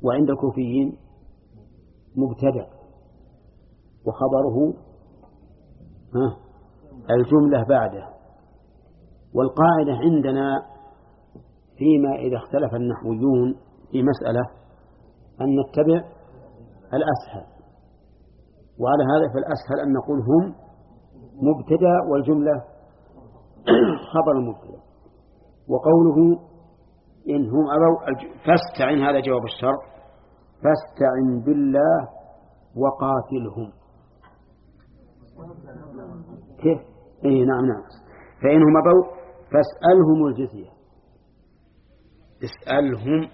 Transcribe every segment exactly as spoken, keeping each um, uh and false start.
وعند الكوفيين مبتدأ وخبره ها الجملة بعده. والقاعدة عندنا فيما إذا اختلف النحويون في مسألة أن نتبع الأسهل، وعلى هذا فالأسهل أن نقول هم مبتدأ والجملة خبر المبتدأ. وقوله إن هم أبوا فاستعن، هذا جواب الشرط، فاستعن بالله وقاتلهم. كيف؟ إيه نعم نعم. فإنهم أبوا فاسألهم الجزية. اسألهم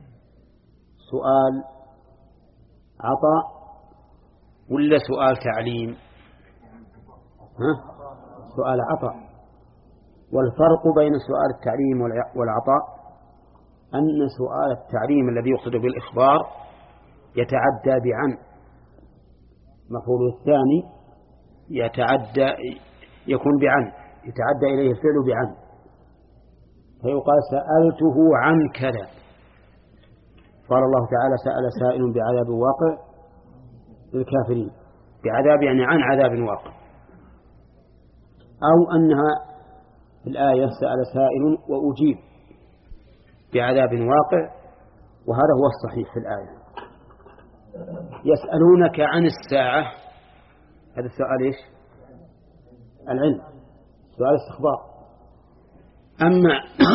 سؤال عطاء ولا سؤال تعليم؟ ها؟ سؤال عطاء. والفرق بين سؤال التعليم والعطاء أن سؤال التعليم الذي يقصد بالإخبار يتعدى بعن، مفعول الثاني يتعدى يكون بعن، يتعدى إليه الفعل بعن، فيقال سألته عن كذا. قال الله تعالى سأل سائل بعذاب واقع للكافرين، بعذاب يعني عن عذاب واقع. أو أنها في الآية سأل سائل وأجيب بعذاب واقع، وهذا هو الصحيح في الآية. يسألونك عن الساعة، هذا السؤال إيش؟ العلم، سؤال استخبار. أما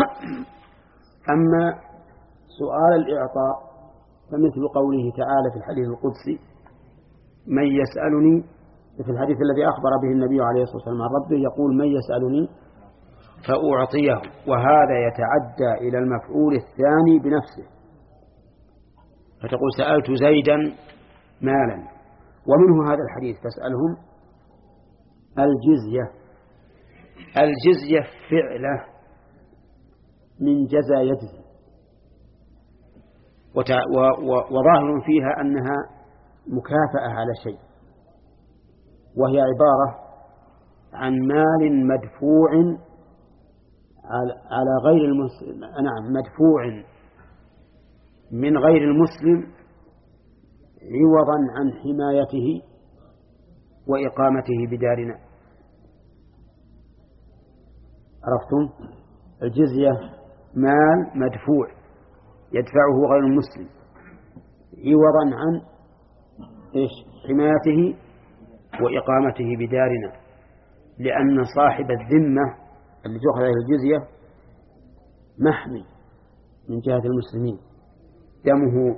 أما سؤال الإعطاء فمثل قوله تعالى في الحديث القدسي من يسألني، في الحديث الذي أخبر به النبي عليه الصلاة والسلام عن ربه يقول من يسألني فأعطيه، وهذا يتعدى إلى المفعول الثاني بنفسه، فتقول سألت زيدا مالا. ومنه هذا الحديث فاسألهم الجزية. الجزية فعلة من جزى يجزي، وظاهر فيها أنها مكافأة على شيء، وهي عبارة عن مال مدفوع على غير المسلم، نعم مدفوع من غير المسلم عوضا عن حمايته وإقامته بدارنا. عرفتم؟ الجزية مال مدفوع يدفعه غير المسلم عوضا عن إيش؟ حمايته وإقامته بدارنا، لأن صاحب الذمة اللي تأخذ عليه الجزية محمي من جهة المسلمين، دمه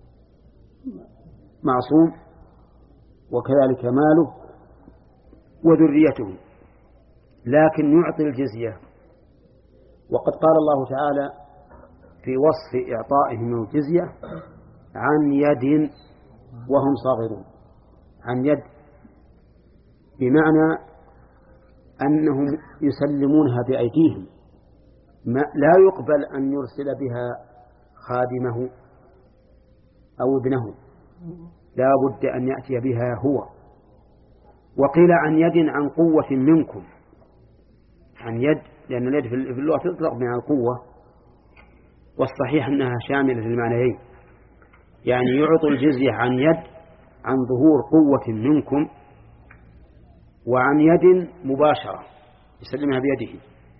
معصوم وكذلك ماله وذريته، لكن يعطي الجزية. وقد قال الله تعالى في وصف إعطائهم الجزية عن يد وهم صاغرون. عن يد بمعنى أنهم يسلمونها بأيديهم، لا يقبل أن يرسل بها خادمه أو ابنه، لا بد أن يأتي بها هو. وقيل عن يد عن قوة منكم، عن يد لأن اليد في اللغة تطلق من القوة، والصحيح أنها شاملة للمعنيين، يعني يعطوا الجزية عن يد عن ظهور قوة منكم، وعن يد مباشرة يسلمها بيده.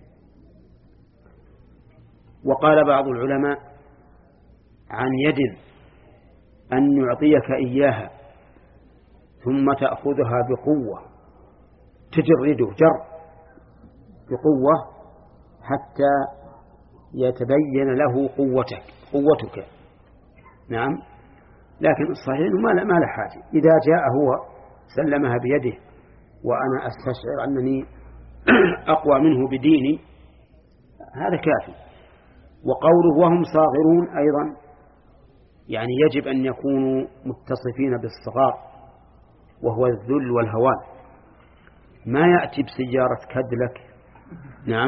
وقال بعض العلماء عن يد أن يعطيك إياها ثم تأخذها بقوة، تجرده جر بقوة حتى يتبين له قوتك قوتك نعم. لكن الصحيح ما ما له حاجة، إذا جاء هو سلمها بيده وأنا أستشعر أنني أقوى منه بديني، هذا كافي. وقوله وهم صاغرون أيضا يعني يجب أن يكونوا متصفين بالصغار، وهو الذل والهوان. ما يأتي بسيارة كادلك نعم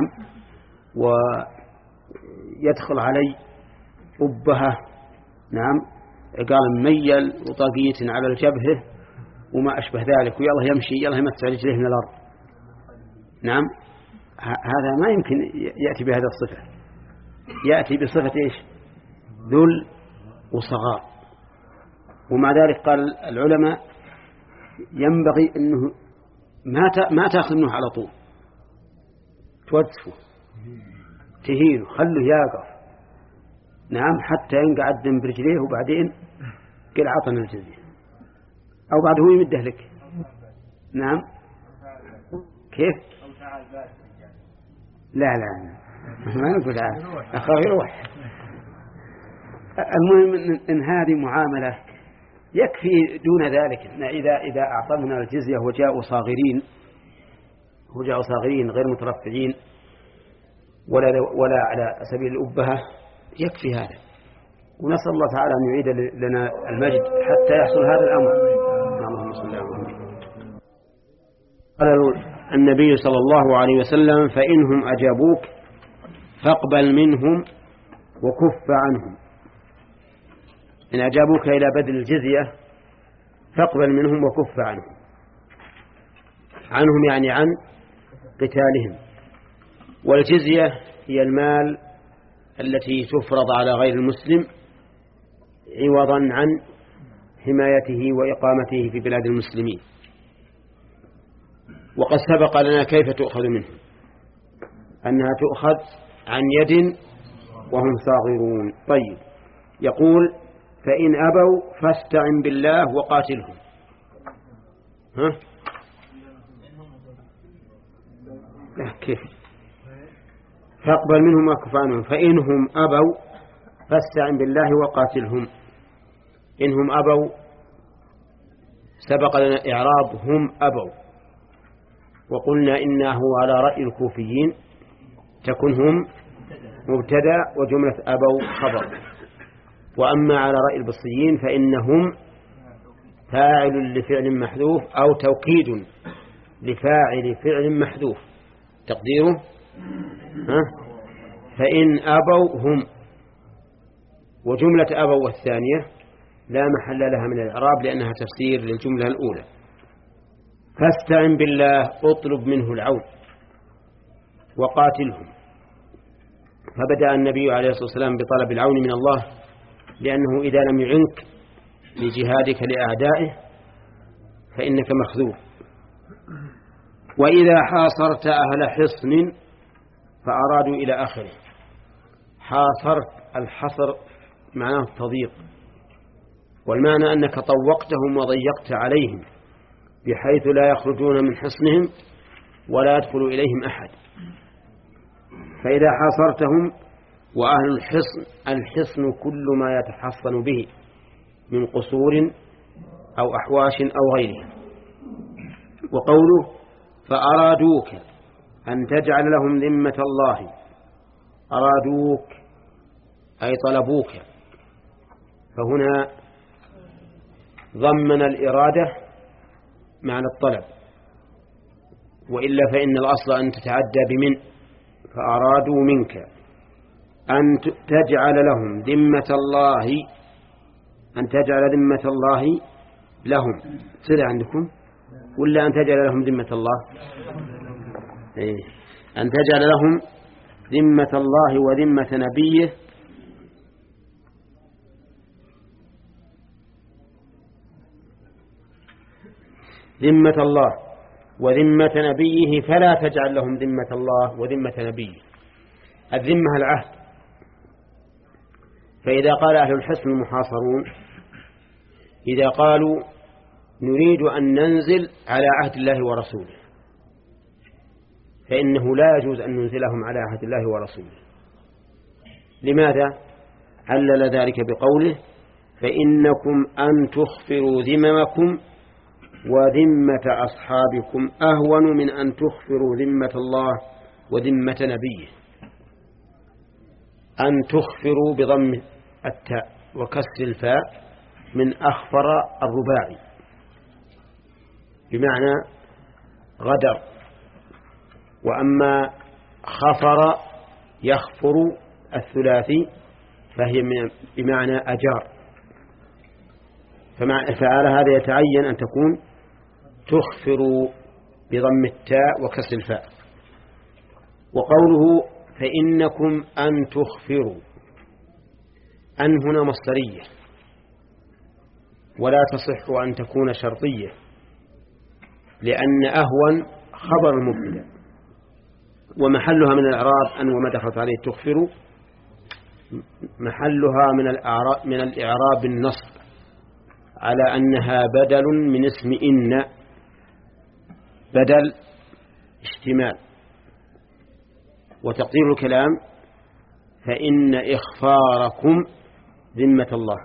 ويدخل علي أبها نعم قال مميل وطاقية على الجبهة وما أشبه ذلك، ويلا يمشي يلا يمسع رجليه من الأرض نعم. هذا ما يمكن يأتي بهذا الصفة، يأتي بصفة إيش؟ ذل وصغار. ومع ذلك قال العلماء ينبغي أنه ما ما تأخذ منه على طول، توقفه تهينه خله يقف، نعم، حتى ينقعد دم برجليه وبعدين قل عطنا الجزية، أو بعد هو يمده لك. نعم كيف؟ لا لا ما نقول أخاف يروح. المهم إن هذه معاملة يكفي دون ذلك. إذا إذا أعطمنا الجزية وجاءوا صاغرين وجاءوا صاغرين غير مترفعين ولا ولا على سبيل الأبهة يكفي هذا. ونسأل الله تعالى أن يعيد لنا المجد حتى يحصل هذا الأمر. اللهم صل على محمد. قال النبي صلى الله عليه وسلم: فإنهم أجابوك فاقبل منهم وكف عنهم. إن أجابوك إلى بذل الجزية فاقبل منهم وكف عنهم. عنهم يعني عن قتالهم. والجزية هي المال التي تفرض على غير المسلم عوضا عن حمايته وإقامته في بلاد المسلمين. وقد سبق لنا كيف تؤخذ منه، أنها تؤخذ عن يد وهم صاغرون. طيب، يقول: فإن أبوا فاستعن بالله وقاتلهم. ها؟ لا، كيف؟ فاقبل منهم وكف عنهم. فإنهم أبوا فاستعن بالله وقاتلهم. إنهم أبوا سبق لنا إعراب هم أبوا، وقلنا إنه على رأي الكوفيين تكون هم مبتدأ وجملة أبوا خبر. وأما على رأي البصريين فإنهم فاعل لفعل محذوف أو توكيد لفاعل فعل محذوف تقديره ها؟ فإن أبوا هم. وجملة أبوا الثانية لا محل لها من الإعراب لأنها تفسير للجملة الأولى. فاستعن بالله، اطلب منه العون وقاتلهم. فبدأ النبي عليه الصلاة والسلام بطلب العون من الله، لأنه إذا لم يعنك لجهادك لأعدائه فإنك مخذول. وإذا حاصرت أهل حصن فأرادوا إلى آخره. حاصرت، الحصر معناه التضييق، والمعنى أنك طوقتهم وضيقت عليهم بحيث لا يخرجون من حصنهم ولا يدخل إليهم أحد. فإذا حاصرتهم، وأهل الحصن الحصن كل ما يتحصن به من قصور أو أحواش أو غيرها. وقوله فأرادوك أن تجعل لهم ذمة الله، أرادوك أي طلبوك، فهنا ضمن الإرادة معنى الطلب، وإلا فإن الأصل أن تتعدى بمن. فأرادوا منك أن تجعل لهم ذمة الله، أن تجعل ذمة الله لهم سر عندكم، ولا أن تجعل لهم ذمة الله؟ إيه. أن تجعل لهم ذمة الله وذمة نبيه ذمة الله وذمة نبيه، فلا تجعل لهم ذمة الله وذمة نبيه. الذمة العهد. فإذا قال أهل الحصن المحاصرون، إذا قالوا نريد أن ننزل على عهد الله ورسوله، فإنه لا يجوز أن ننزلهم على عهد الله ورسوله. لماذا؟ علل ذلك بقوله فإنكم أن تخفروا ذممكم وذمة أصحابكم أهون من أن تخفروا ذمة الله وذمة نبيه. أن تخفروا بضم التاء وكسر الفاء من أخفر الرباعي بمعنى غدر، وأما خفر يخفر الثلاثي فهي بمعنى أجار. فعلى هذا يتعين أن تكون تخفر بضم التاء وكسر الفاء. وقوله فإنكم أن تخفروا، أن هنا مصدرية، ولا تصح أن تكون شرطية، لأن أهون خبر المبتدأ، ومحلها من الإعراب أن وما دخلت عليه تغفر، محلها من الإعراب من الإعراب النصب على أنها بدل من اسم إن، بدل اشتمال. وتقدير الكلام فإن إخفاركم ذمة الله.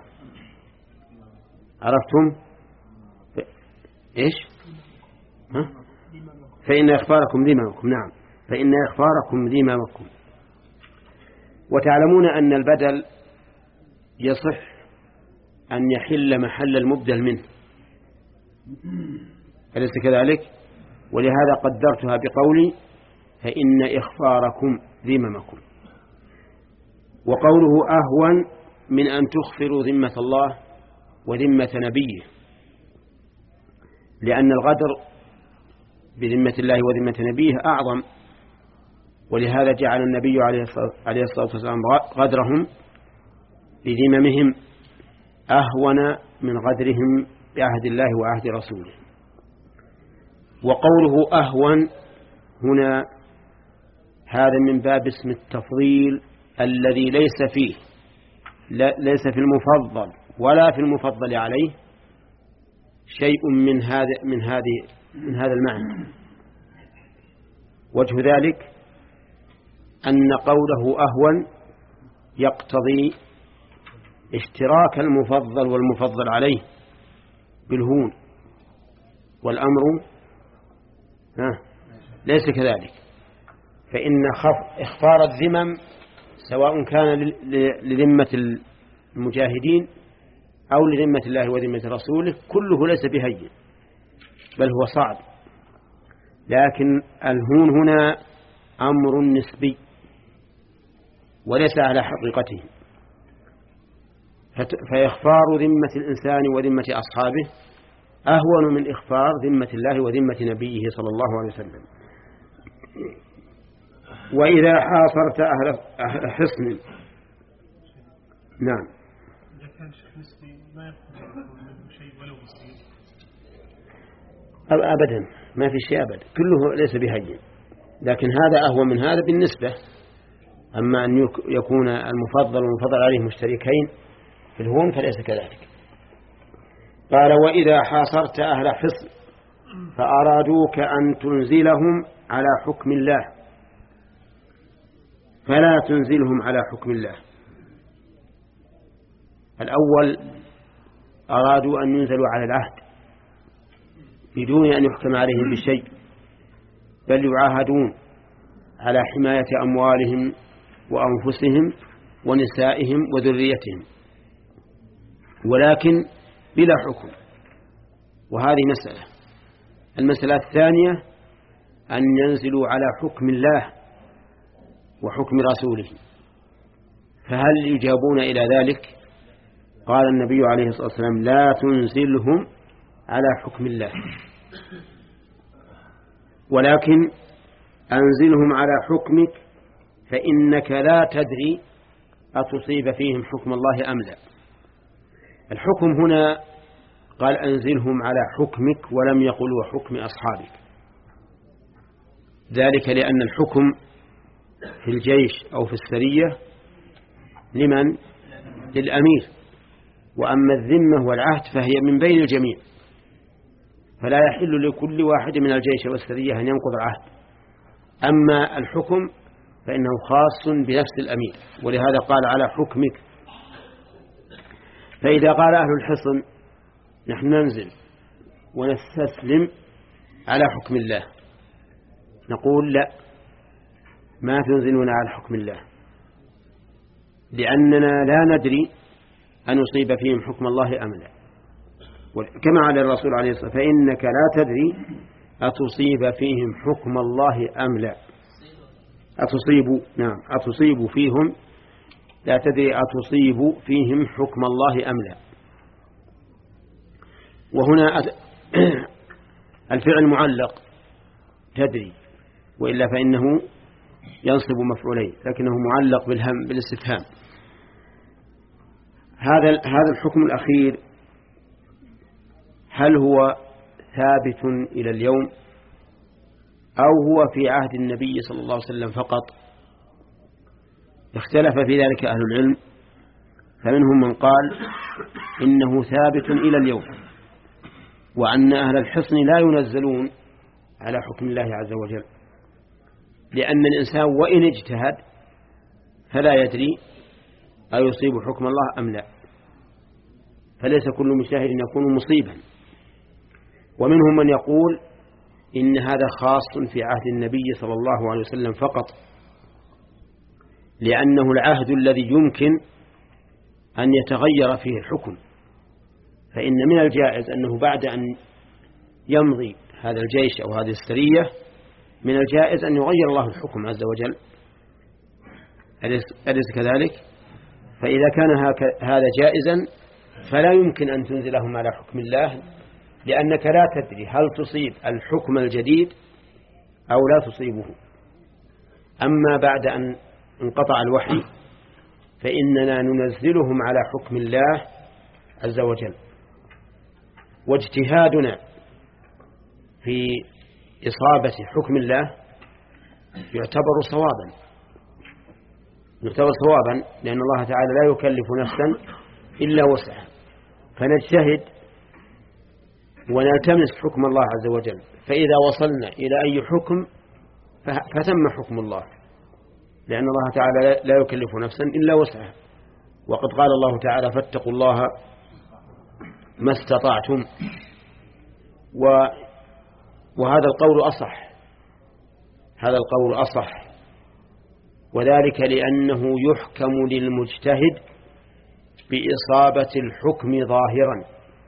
عرفتم إيش؟ ها؟ فإن إخفاركم ذممكم. نعم، فإن إخفاركم ذممكم. وتعلمون أن البدل يصح أن يحل محل المبدل منه، أليس كذلك؟ ولهذا قدرتها بقولي فإن إخفاركم ذممكم. وقوله أهون من أن تخفروا ذمة الله وذمة نبيه، لأن الغدر بذمة الله وذمة نبيه أعظم، ولهذا جعل النبي عليه الصلاة والسلام غدرهم بذممهم أهون من غدرهم بعهد الله وعهد رسوله. وقوله أهون هنا هذا من باب اسم التفضيل الذي ليس فيه ليس في المفضل ولا في المفضل عليه شيء من هذا من هذه من هذا المعنى. وجه ذلك أن قوله أهون يقتضي اشتراك المفضل والمفضل عليه بالهون، والأمر ها ليس كذلك. فإن إخفار الذمم سواء كان لذمة المجاهدين أو لذمة الله وذمة رسوله كله ليس بهين، بل هو صعب. لكن الهون هنا أمر نسبي وليس على حقيقته، فإخفار ذمة الإنسان وذمة أصحابه أهون من إخفار ذمة الله وذمة نبيه صلى الله عليه وسلم. وإذا حاصرت أهل حصن. نعم. إذا كان شيء نسبي ما يكون شيء ولو بسيط. أبدا ما في شيء أبدا، كله ليس بهين، لكن هذا أهون من هذا بالنسبة. أما أن يكون المفضل والمفضل عليه مشتركين في الهون فليس كذلك. قال وإذا حاصرت أهل حصن فأرادوك أن تنزلهم على حكم الله فلا تنزلهم على حكم الله. الأول أرادوا أن ينزلوا على العهد بدون أن يحكم عليهم بشيء، بل يعاهدون على حماية أموالهم وأنفسهم ونسائهم وذريتهم، ولكن بلا حكم. وهذه مسألة. المسألة الثانية أن ينزلوا على حكم الله وحكم رسوله، فهل يجابون إلى ذلك؟ قال النبي عليه الصلاة والسلام لا تنزلهم على حكم الله، ولكن أنزلهم على حكمك فإنك لا تدري أتصيب فيهم حكم الله أم لا. الحكم هنا قال أنزلهم على حكمك ولم يقل وحكم أصحابك، ذلك لأن الحكم في الجيش أو في السرية لمن؟ للأمير، وأما الذمة والعهد فهي من بين الجميع، فلا يحل لكل واحد من الجيش والسرية أن ينقض العهد. أما الحكم فإنه خاص بنفس الأمير، ولهذا قال على حكمك. فإذا قال أهل الحصن نحن ننزل ونستسلم على حكم الله، نقول لا، ما تنزلون على حكم الله، لأننا لا ندري أن يصيب فيهم حكم الله أم لا. كما على الرسول عليه الصلاة والسلام فإنك لا تدري أتصيب فيهم حكم الله أم لا. أتصيب نعم أتصيب فيهم لا تدري أتصيب فيهم حكم الله أم لا. وهنا الفعل معلق تدري، وإلا فإنه ينصب مفعولين، لكنه معلق بالهم بالاستفهام. هذا هذا الحكم الأخير هل هو ثابت إلى اليوم أو هو في عهد النبي صلى الله عليه وسلم فقط؟ اختلف في ذلك أهل العلم، فمنهم من قال إنه ثابت إلى اليوم، وأن أهل الحصن لا ينزلون على حكم الله عز وجل، لأن الإنسان وإن اجتهد فلا يدري أيصيب حكم الله أم لا، فليس كل مجتهد يكون مصيبا. ومنهم من يقول إن هذا خاص في عهد النبي صلى الله عليه وسلم فقط، لأنه العهد الذي يمكن أن يتغير فيه الحكم، فإن من الجائز أنه بعد أن يمضي هذا الجيش أو هذه السرية من الجائز أن يغير الله الحكم عز وجل، أليس كذلك؟ فإذا كان هذا جائزا فلا يمكن أن تنزلهم على حكم الله، لأنك لا تدري هل تصيب الحكم الجديد أو لا تصيبه. أما بعد أن انقطع الوحي فإننا ننزلهم على حكم الله عز وجل، واجتهادنا في إصابة حكم الله يعتبر صوابا يعتبر صوابا لأن الله تعالى لا يكلف نفسا إلا وسعها، فنجتهد ونلتمس حكم الله عز وجل، فإذا وصلنا إلى أي حكم فتم حكم الله، لأن الله تعالى لا يكلف نفسا إلا وسعها. وقد قال الله تعالى فاتقوا الله ما استطعتم، وهذا القول أصح هذا القول أصح وذلك لأنه يحكم للمجتهد بإصابة الحكم ظاهرا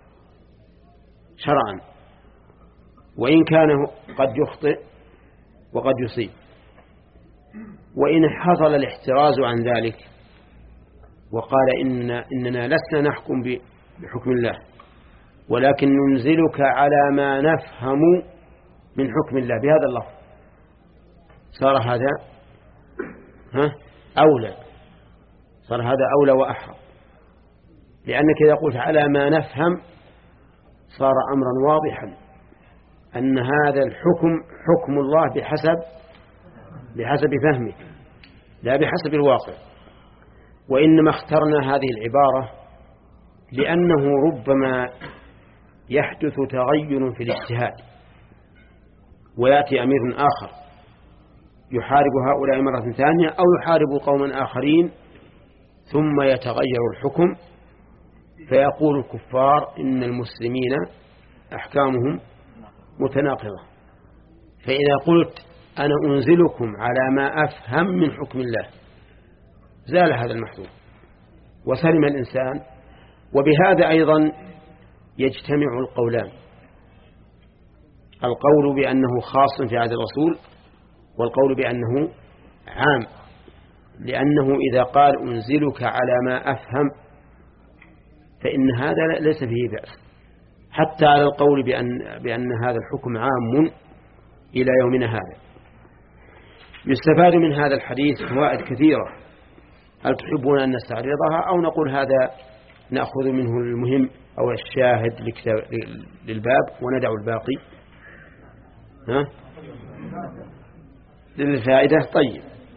شرعا، وإن كان قد يخطئ وقد يصيب. وإن حصل الاحتراز عن ذلك وقال إن إننا لسنا نحكم بحكم الله ولكن ننزلك على ما نفهم من حكم الله بهذا اللفظ، صار هذا ها أولى صار هذا أولى وأحرى، لأنك إذا قلت على ما نفهم صار أمرا واضحا أن هذا الحكم حكم الله بحسب بحسب فهمك لا بحسب الواقع. وإنما اخترنا هذه العبارة لأنه ربما يحدث تغير في الاجتهاد ويأتي أمير آخر يحارب هؤلاء مرة ثانية أو يحارب قوما آخرين ثم يتغير الحكم فيقول الكفار إن المسلمين أحكامهم متناقضة، فإذا قلت أنا أنزلكم على ما أفهم من حكم الله زال هذا المحذور وسلم الإنسان. وبهذا أيضا يجتمع القولان، القول بأنه خاص في عهد الرسول والقول بأنه عام، لأنه إذا قال أنزلك على ما أفهم فإن هذا ليس فيه بأس، حتى على القول بأن, بأن هذا الحكم عام إلى يومنا هذا. يستفاد من هذا الحديث فوائد كثيرة، هل تحبون أن نستعرضها أو نقول هذا نأخذ منه المهم أو الشاهد للباب وندع الباقي ها؟ للفائدة. طيب،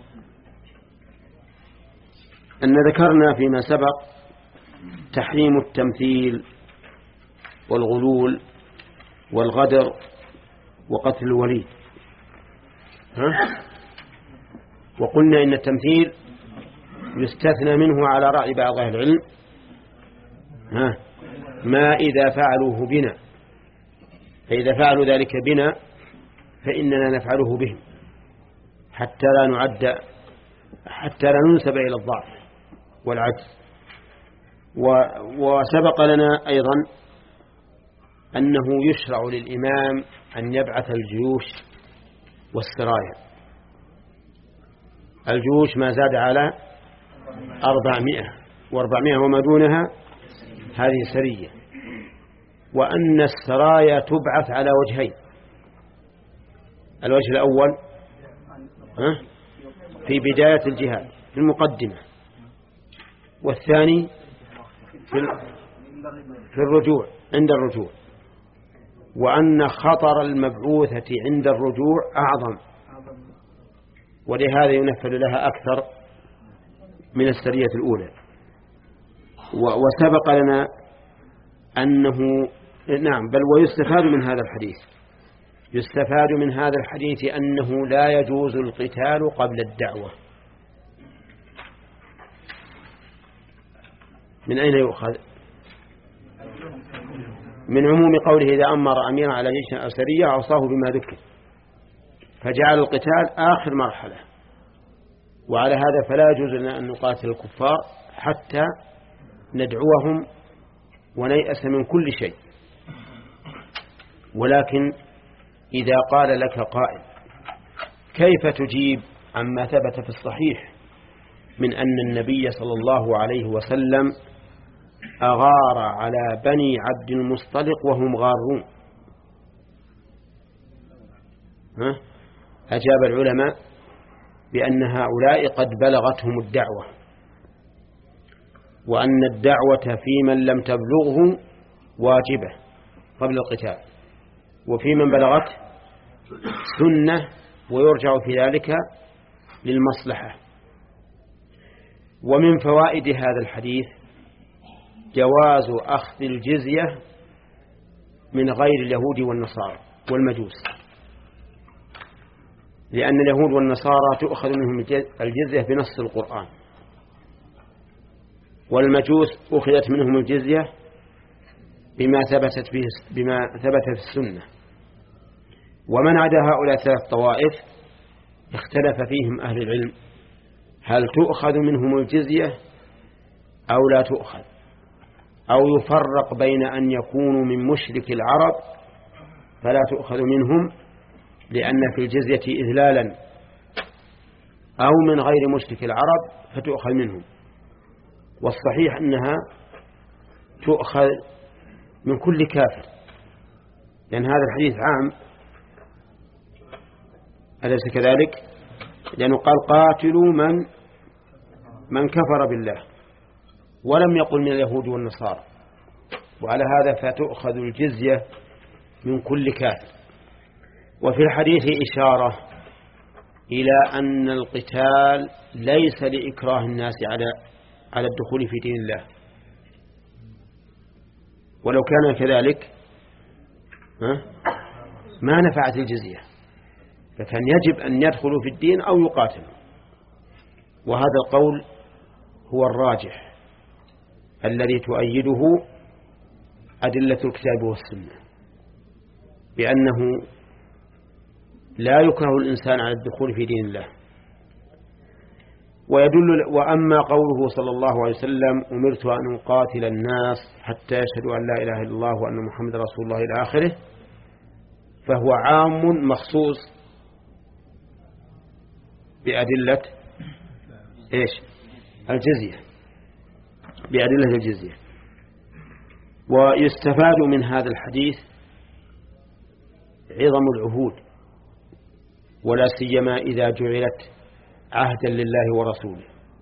أن ذكرنا فيما سبق تحريم التمثيل والغلول والغدر وقتل الوليد، ها؟ وقلنا إن التمثيل يستثنى منه على رأي بعض أهل العلم ها ما إذا فعلوه بنا، فإذا فعلوا ذلك بنا فإننا نفعله بهم حتى لا نعد حتى لا ننسب إلى الضعف والعجز. وسبق لنا أيضا أنه يشرع للإمام أن يبعث الجيوش والسرايا، الجيوش ما زاد على أربعمائة وأربعمائة وما دونها هذه سرية، وأن السرايا تبعث على وجهين، الوجه الأول في بداية الجهاد في المقدمة، والثاني في الرجوع عند الرجوع. وأن خطر المبعوثة عند الرجوع أعظم، ولهذا ينفذ لها أكثر من السرية الأولى. وسبق لنا أنه نعم بل ويستفاد من هذا الحديث يستفاد من هذا الحديث أنه لا يجوز القتال قبل الدعوة. من أين يؤخذ؟ من عموم قوله إذا أمر أميرا على جيش أو سرية أوصاه بما ذكر، فجعل القتال آخر مرحلة. وعلى هذا فلا يجوز لنا أن نقاتل الكفار حتى ندعوهم ونيأس من كل شيء. ولكن إذا قال لك قائل كيف تجيب عما ثبت في الصحيح من أن النبي صلى الله عليه وسلم أغار على بني عبد المصطلق وهم غارون؟ ها؟ أجاب العلماء بأن هؤلاء قد بلغتهم الدعوة، وأن الدعوة في من لم تبلغه واجبة قبل القتال، وفي من بلغت سنة ويرجع في ذلك للمصلحة. ومن فوائد هذا الحديث جواز أخذ الجزية من غير اليهود والنصارى والمجوس، لأن اليهود والنصارى تؤخذ منهم الجزية بنص القرآن، والمجوس أخذت منهم الجزية بما ثبتت فيه بما ثبت في السنة. ومن عدا هؤلاء ثلاث طوائف اختلف فيهم أهل العلم هل تؤخذ منهم الجزية أو لا تؤخذ، أو يفرق بين أن يكونوا من مشرك العرب فلا تؤخذ منهم لأن في الجزية إذلالا، أو من غير مشرك العرب فتؤخذ منهم. والصحيح أنها تؤخذ من كل كافر، لأن هذا الحديث عام، أليس كذلك؟ لأنه قال قاتلوا من من كفر بالله، ولم يقل من اليهود والنصارى، وعلى هذا فتؤخذ الجزية من كل كافر. وفي الحديث إشارة إلى أن القتال ليس لإكراه الناس على على الدخول في دين الله، ولو كان كذلك ما نفعت الجزية، فكان يجب أن يدخلوا في الدين أو يقاتلوا. وهذا القول هو الراجح الذي تؤيده أدلة الكتاب والسنة، بأنه لا يكره الإنسان على الدخول في دين الله. ويدل وأما قوله صلى الله عليه وسلم أمرت أن أقاتل الناس حتى يشهدوا أن لا إله إلا الله وأن محمد رسول الله إلى آخره، فهو عام مخصوص بأدلة إيش؟ الجزية، بأدلة الجزية. ويستفاد من هذا الحديث عظم العهود، ولا سيما إذا جعلت عهدا لله ورسوله،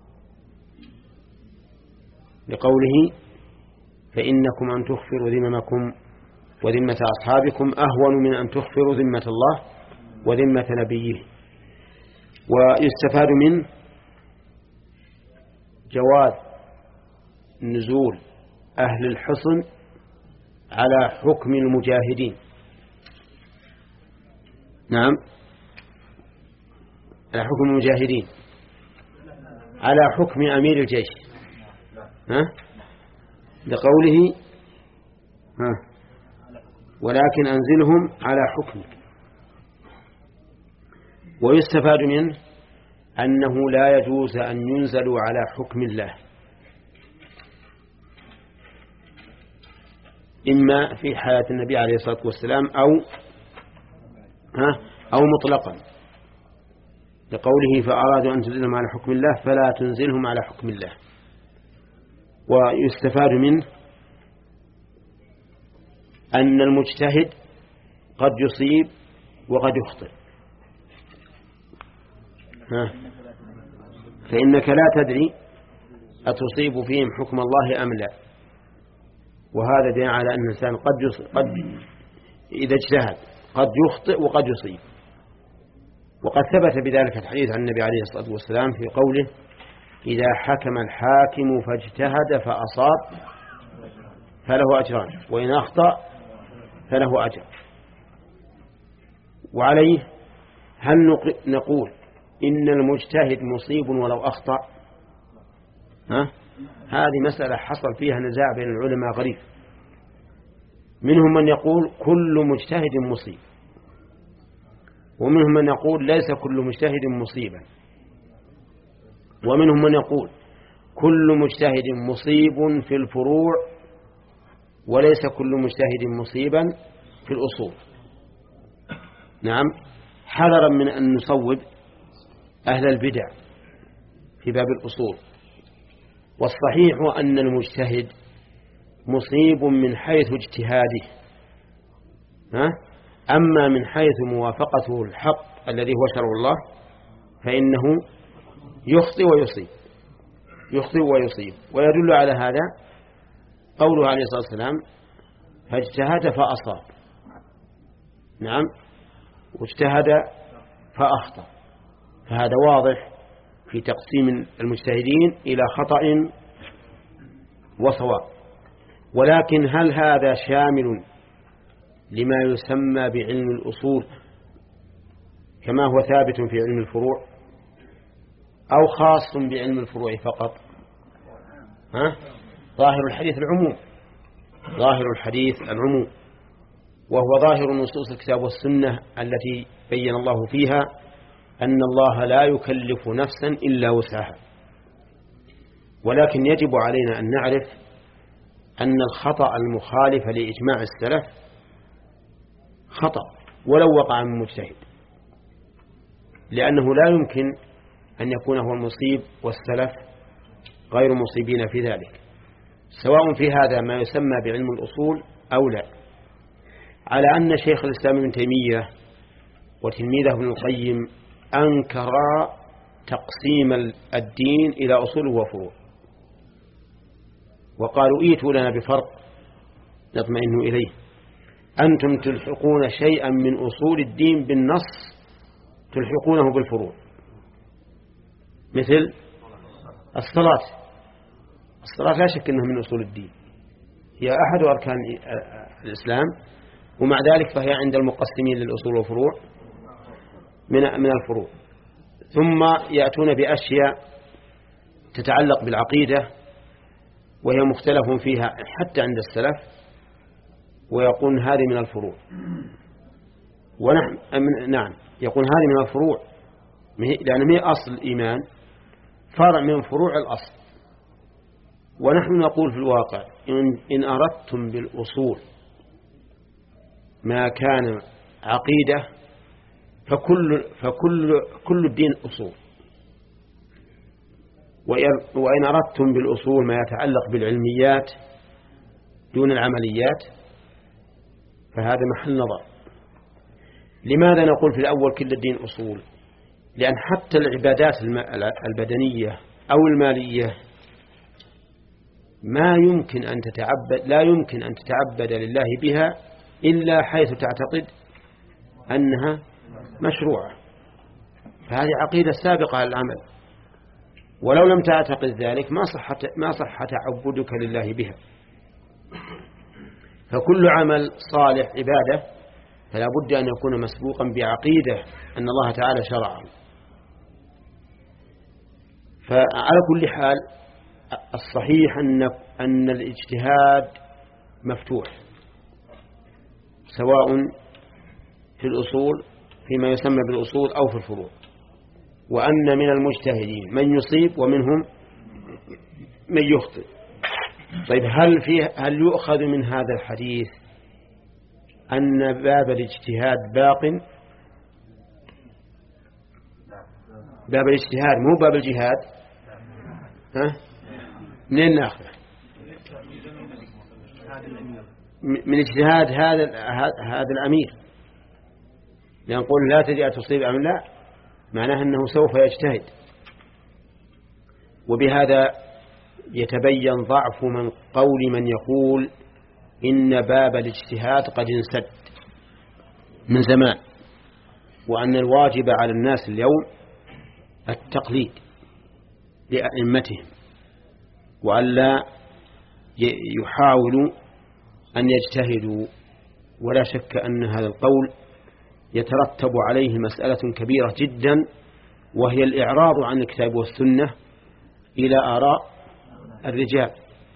لقوله فإنكم أن تخفروا ذممكم وذمة أصحابكم أهون من أن تخفروا ذمة الله وذمة نبيه. ويستفاد منه جواز نزول أهل الحصن على حكم المجاهدين. نعم، على حكم المجاهدين، على حكم أمير الجيش، ها؟ لقوله ها ولكن أنزلهم على حكمك. ويستفاد منه أنه لا يجوز أن ينزلوا على حكم الله، إما في حياة النبي عليه الصلاة والسلام أو ها أو مطلقا، لقوله فأرادوا أن تنزلهم على حكم الله فلا تنزلهم على حكم الله. ويستفاد منه أن المجتهد قد يصيب وقد يخطئ، ها فإنك لا تدري أتصيب فيهم حكم الله أم لا. وهذا دليل على أن الإنسان قد قد إذا اجتهد قد يخطئ وقد يصيب. وقد ثبت بذلك الحديث عن النبي عليه الصلاة والسلام في قوله إذا حكم الحاكم فاجتهد فأصاب فله أجران وإن أخطأ فله أجر. وعليه هل نقول إن المجتهد مصيب ولو أخطأ؟ ها؟ هذه مسألة حصل فيها نزاع بين العلماء غريب. منهم من يقول كل مجتهد مصيب، ومنهم من يقول ليس كل مجتهد مصيبا، ومنهم من يقول كل مجتهد مصيب في الفروع وليس كل مجتهد مصيبا في الأصول. نعم، حذرا من أن نصوب أهل البدع في باب الأصول. والصحيح أن المجتهد مصيب من حيث اجتهاده، ها؟ أما من حيث موافقته الحق الذي هو شرع الله فإنه يخطئ ويصيب يخطئ ويصيب. ويدل على هذا قوله عليه الصلاة والسلام فاجتهد فأصاب. نعم، واجتهد فأخطأ. فهذا واضح في تقسيم المجتهدين إلى خطأ وصواب. ولكن هل هذا شامل لما يسمى بعلم الأصول كما هو ثابت في علم الفروع، أو خاص بعلم الفروع فقط؟ ها؟ ظاهر الحديث العموم، ظاهر الحديث العموم، وهو ظاهر نصوص الكتاب والسنة التي بين الله فيها أن الله لا يكلف نفسا إلا وسعها. ولكن يجب علينا أن نعرف أن الخطأ المخالف لإجماع السلف خطأ ولو وقع من مجتهد، لأنه لا يمكن أن يكون هو المصيب والسلف غير مصيبين في ذلك، سواء في هذا ما يسمى بعلم الأصول أو لا. على أن شيخ الإسلام ابن تيمية وتلميذه ابن القيم أنكرا تقسيم الدين إلى أصول وفروع، وقالوا ايتوا لنا بفرق نطمئن إليه. أنتم تلحقون شيئا من أصول الدين بالنص تلحقونه بالفروع، مثل الصلاة. الصلاة لا شك أنها من أصول الدين، هي أحد أركان الإسلام، ومع ذلك فهي عند المقسمين للأصول والفروع من من الفروع. ثم يأتون بأشياء تتعلق بالعقيدة وهي مختلف فيها حتى عند السلف، ويقول هذه من الفروع. ونحن نعم يقول هذه من الفروع لأن هي أصل الإيمان، فرع من فروع الأصل. ونحن نقول في الواقع إن, إن أردتم بالأصول ما كان عقيدة فكل, فكل كل الدين أصول، وإن أردتم بالأصول ما يتعلق بالعلميات دون العمليات فهذا محل نظر. لماذا نقول في الأول كل الدين أصول؟ لأن حتى العبادات البدنية أو المالية ما يمكن أن تتعبد لا يمكن أن تتعبد لله بها إلا حيث تعتقد أنها مشروعة، فهذه عقيدة سابقة على العمل. ولو لم تعتقد ذلك ما صح ما صح تعبدك لله بها. فكل عمل صالح عبادة فلا بد أن يكون مسبوقا بعقيدة أن الله تعالى شرعه. فعلى كل حال الصحيح أن أن الاجتهاد مفتوح سواء في الأصول فيما يسمى بالأصول أو في الفروع، وأن من المجتهدين من يصيب ومنهم من يخطئ. طيب هل فيه هل يؤخذ من هذا الحديث أن باب الاجتهاد باق؟ باب الاجتهاد مو باب الجهاد. ها؟ منين ناخذه؟ من اجتهاد هذا هذا الأمير، لنقول لا تجي تصيب أم لا، معناه أنه سوف يجتهد. وبهذا يتبين ضعف من قول من يقول إن باب الاجتهاد قد انسد. من زمان، وأن الواجب على الناس اليوم التقليد لأئمتهم، وألا يحاولوا أن يجتهدوا. ولا شك أن هذا القول يترتب عليه مسألة كبيرة جدا، وهي الإعراض عن الكتاب والسنة إلى آراء الرجال،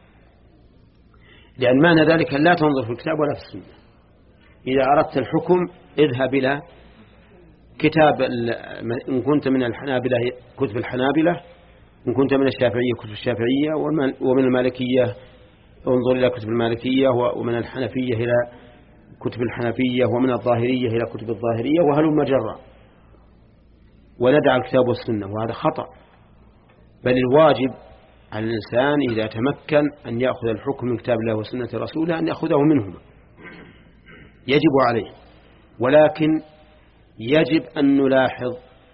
لأن معنى ذلك لا تنظر في الكتاب ولا في السنة. إذا أردت الحكم اذهب إلى كتاب، إن كنت من الحنابلة كتب الحنابلة، إن كنت من الشافعية كتب الشافعية، ومن المالكية انظر إلى كتب المالكية، ومن الحنفية إلى كتب الحنفية، ومن الظاهرية إلى كتب الظاهرية، وهلم جرا، وندع الكتاب والسنة، وهذا خطأ. بل الواجب على الإنسان إذا تمكن أن يأخذ الحكم من كتاب الله وسنة رسوله أن يأخذه منهما، يجب عليه. ولكن يجب أن نلاحظ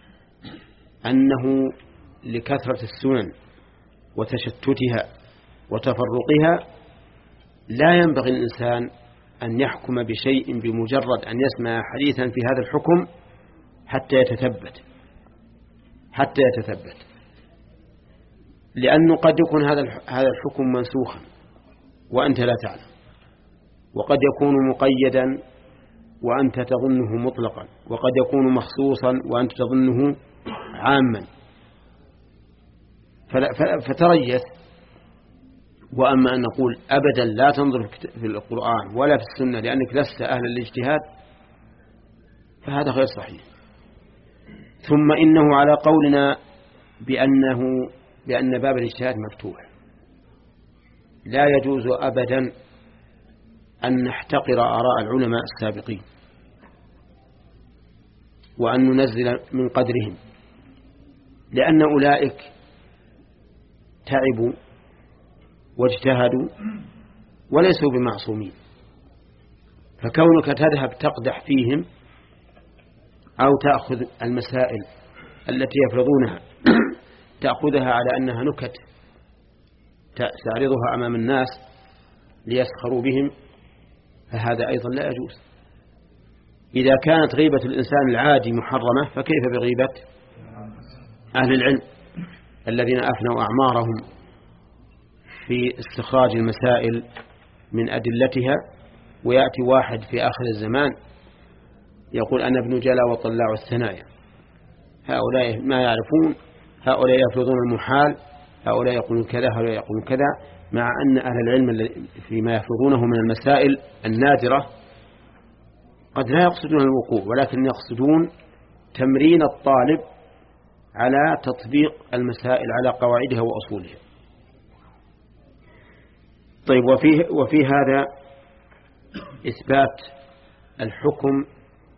أنه لكثرة السنن وتشتتها وتفرقها لا ينبغي الإنسان أن يحكم بشيء بمجرد أن يسمع حديثا في هذا الحكم حتى يتثبت حتى يتثبت لأنه قد يكون هذا هذا الحكم منسوخا وأنت لا تعلم، وقد يكون مقيدا وأنت تظنه مطلقا، وقد يكون مخصوصا وأنت تظنه عاما، فتريث. وأما أن نقول أبدا لا تنظر في القرآن ولا في السنة لأنك لست أهلا للاجتهاد، فهذا غير صحيح. ثم إنه على قولنا بأنه بأن باب الاجتهاد مفتوح، لا يجوز أبدا أن نحتقر آراء العلماء السابقين وأن ننزل من قدرهم، لأن أولئك تعبوا واجتهدوا وليسوا بمعصومين، فكونك تذهب تقدح فيهم أو تأخذ المسائل التي يفرضونها تأخذها على أنها نكت تعرضها أمام الناس ليسخروا بهم، فهذا أيضا لا يجوز. إذا كانت غيبة الإنسان العادي محرمة فكيف بغيبة أهل العلم الذين أفنوا أعمارهم في استخراج المسائل من أدلتها، ويأتي واحد في آخر الزمان يقول أنا ابن جلا وطلاع الثنايا، هؤلاء ما يعرفون، هؤلاء يفرضون المحال، هؤلاء يقولون كذا، هؤلاء يقولون كذا، مع أن أهل العلم فيما يفرضونه من المسائل النادرة قد لا يقصدون الوقوع، ولكن يقصدون تمرين الطالب على تطبيق المسائل على قواعدها وأصولها. طيب، وفي, وفي هذا إثبات الحكم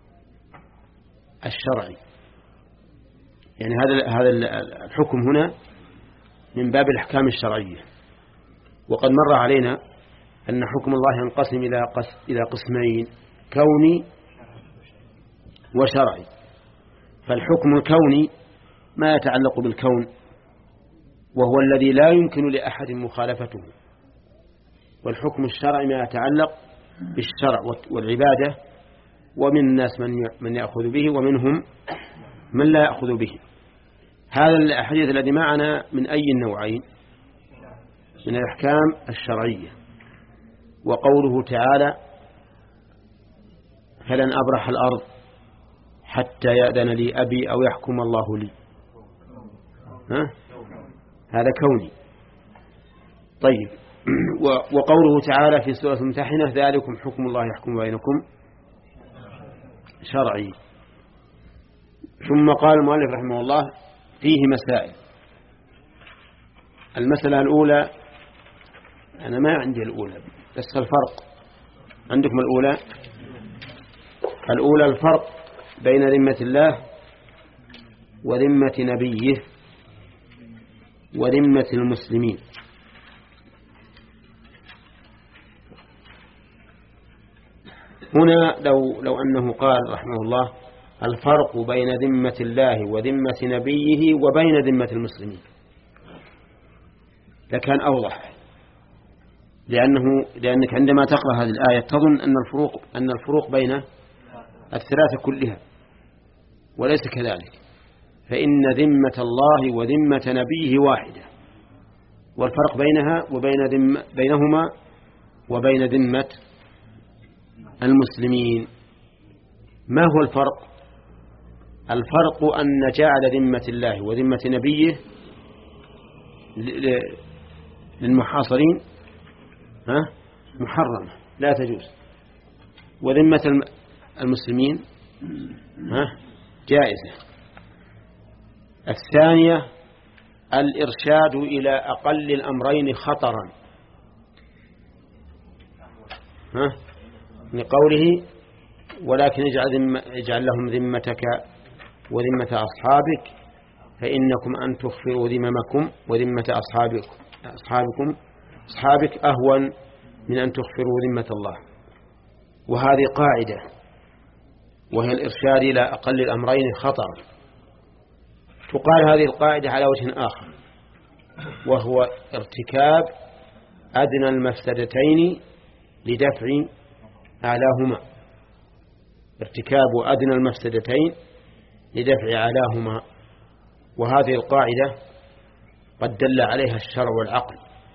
الشرعي، يعني هذا هذا الحكم هنا من باب الأحكام الشرعية. وقد مر علينا أن حكم الله ينقسم إلى إلى قسمين، كوني وشرعي. فالحكم الكوني ما يتعلق بالكون، وهو الذي لا يمكن لأحد مخالفته، والحكم الشرعي ما يتعلق بالشرع والعبادة، ومن الناس من من يأخذ به ومنهم من لا يأخذ به. هذا الحديث الذي معنا من أي النوعين؟ من الأحكام الشرعية. وقوله تعالى فلن أبرح الأرض حتى يأذن لي أبي أو يحكم الله لي، ها؟ هذا كوني. طيب، وقوله تعالى في سورة الممتحنة ذلكم حكم الله يحكم بينكم، شرعي. ثم قال المؤلف رحمه الله فيه مسائل. المسألة الأولى، أنا ما عندي الأولى بس الفرق عندكم. الأولى الأولى الفرق بين ذمة الله وذمة نبيه وذمة المسلمين. هنا لو, لو أنه قال رحمه الله الفرق بين ذمة الله وذمة نبيه وبين ذمة المسلمين لكان أوضح، لأنه لأنك عندما تقرأ هذه الآية تظن أن الفروق أن الفروق بين الثلاثة كلها، وليس كذلك، فإن ذمة الله وذمة نبيه واحدة، والفرق بينها وبين ذم بينهما وبين ذمة المسلمين. ما هو الفرق؟ الفرق أن جعل ذمة الله وذمة نبيه للمحاصرين ها محرمة لا تجوز، وذمة المسلمين ها جائزة. الثانية الإرشاد إلى أقل الأمرين خطرا، ها من قوله ولكن اجعل, اجعل لهم ذمتك وذمة أصحابك فإنكم أن تغفروا ذممكم وذمة أصحابكم أصحابكم أصحابك أهون من أن تغفروا ذمة الله. وهذه قاعدة، وهي الإرشاد إلى أقل الأمرين خطر. تقال هذه القاعدة على وجه آخر، وهو ارتكاب أدنى المفسدتين لدفع أعلاهما، ارتكاب أدنى المفسدتين لدفع أعلاهما. وهذه القاعدة قد دل عليها الشرع والعقل.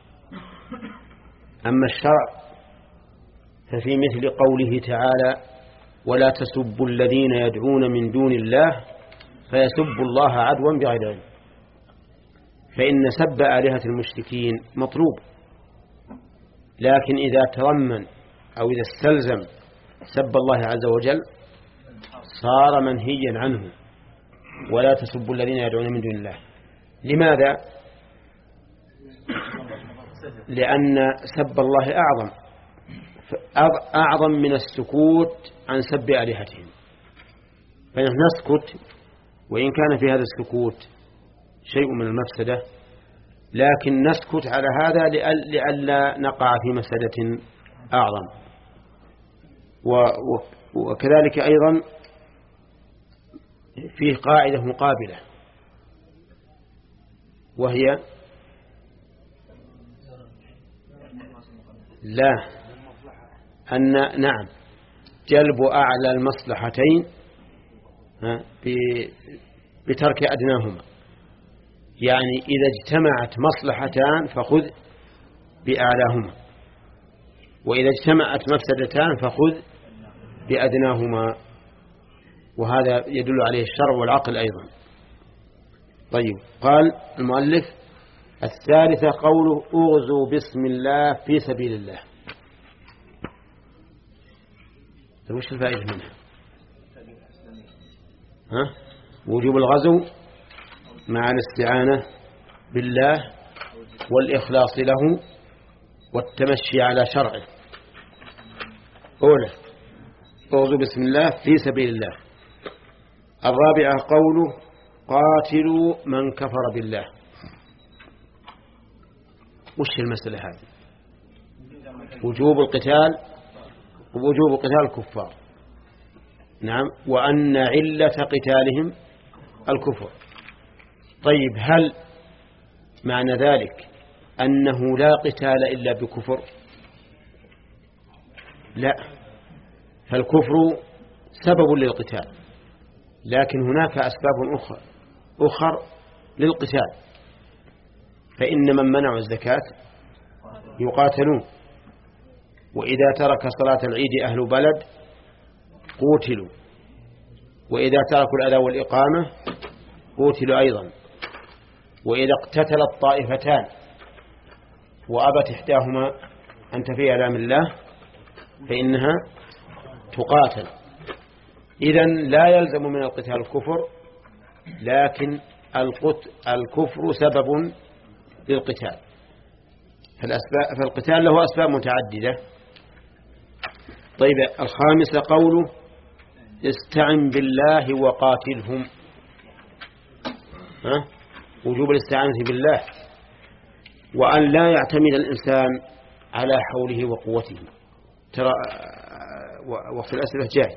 أما الشرع ففي مثل قوله تعالى ولا تسبوا الذين يدعون من دون الله فيسبوا الله عدوا بغير علم، فإن سب آلهة المشركين مطلوب، لكن إذا تضمن أو إذا استلزم سب الله عز وجل صار منهيا عنه. ولا تسبوا الذين يدعون من دون الله. لماذا؟ لأن سب الله أعظم أعظم من السكوت عن سب آلهتهم، فنحن نسكت وإن كان في هذا السكوت شيء من المفسدة، لكن نسكت على هذا لئلا نقع في مفسدة أعظم. وكذلك أيضا فيه قاعدة مقابلة، وهي لا أن نعم جلب أعلى المصلحتين بترك أدناهما، يعني إذا اجتمعت مصلحتان فخذ بأعلاهما، وإذا اجتمعت مفسدتان فخذ بأدناهما، وهذا يدل عليه الشرع والعقل أيضا. طيب، قال المؤلف الثالثة قوله أغزوا بسم الله في سبيل الله. وش الفائدة منها؟ ها؟ وجوب الغزو مع الاستعانة بالله والإخلاص له والتمشي على شرعه. أولى أغزوا بسم الله في سبيل الله. الرابعة قوله قاتلوا من كفر بالله. وش المسألة هذه؟ وجوب القتال ووجوب قتال الكفار، نعم، وأن علة قتالهم الكفر. طيب، هل معنى ذلك أنه لا قتال إلا بكفر؟ لا، فالكفر سبب للقتال، لكن هناك أسباب أخرى أخر للقتال، فإن من منعوا الزكاة يقاتلون، وإذا ترك صلاة العيد أهل بلد قوتلوا، وإذا تركوا الأذى والإقامة قوتلوا أيضا، وإذا اقتتل الطائفتان وأبت إحداهما أن تفي ألام الله فإنها تقاتل. إذن لا يلزم من القتال الكفر، لكن الكفر سبب للقتال، فالقتال له أسباب متعددة. طيب، الخامسة قوله استعن بالله وقاتلهم. ها؟ وجوب الاستعانة بالله، وأن لا يعتمد الإنسان على حوله وقوته. ترى وقت الأسئلة جاي.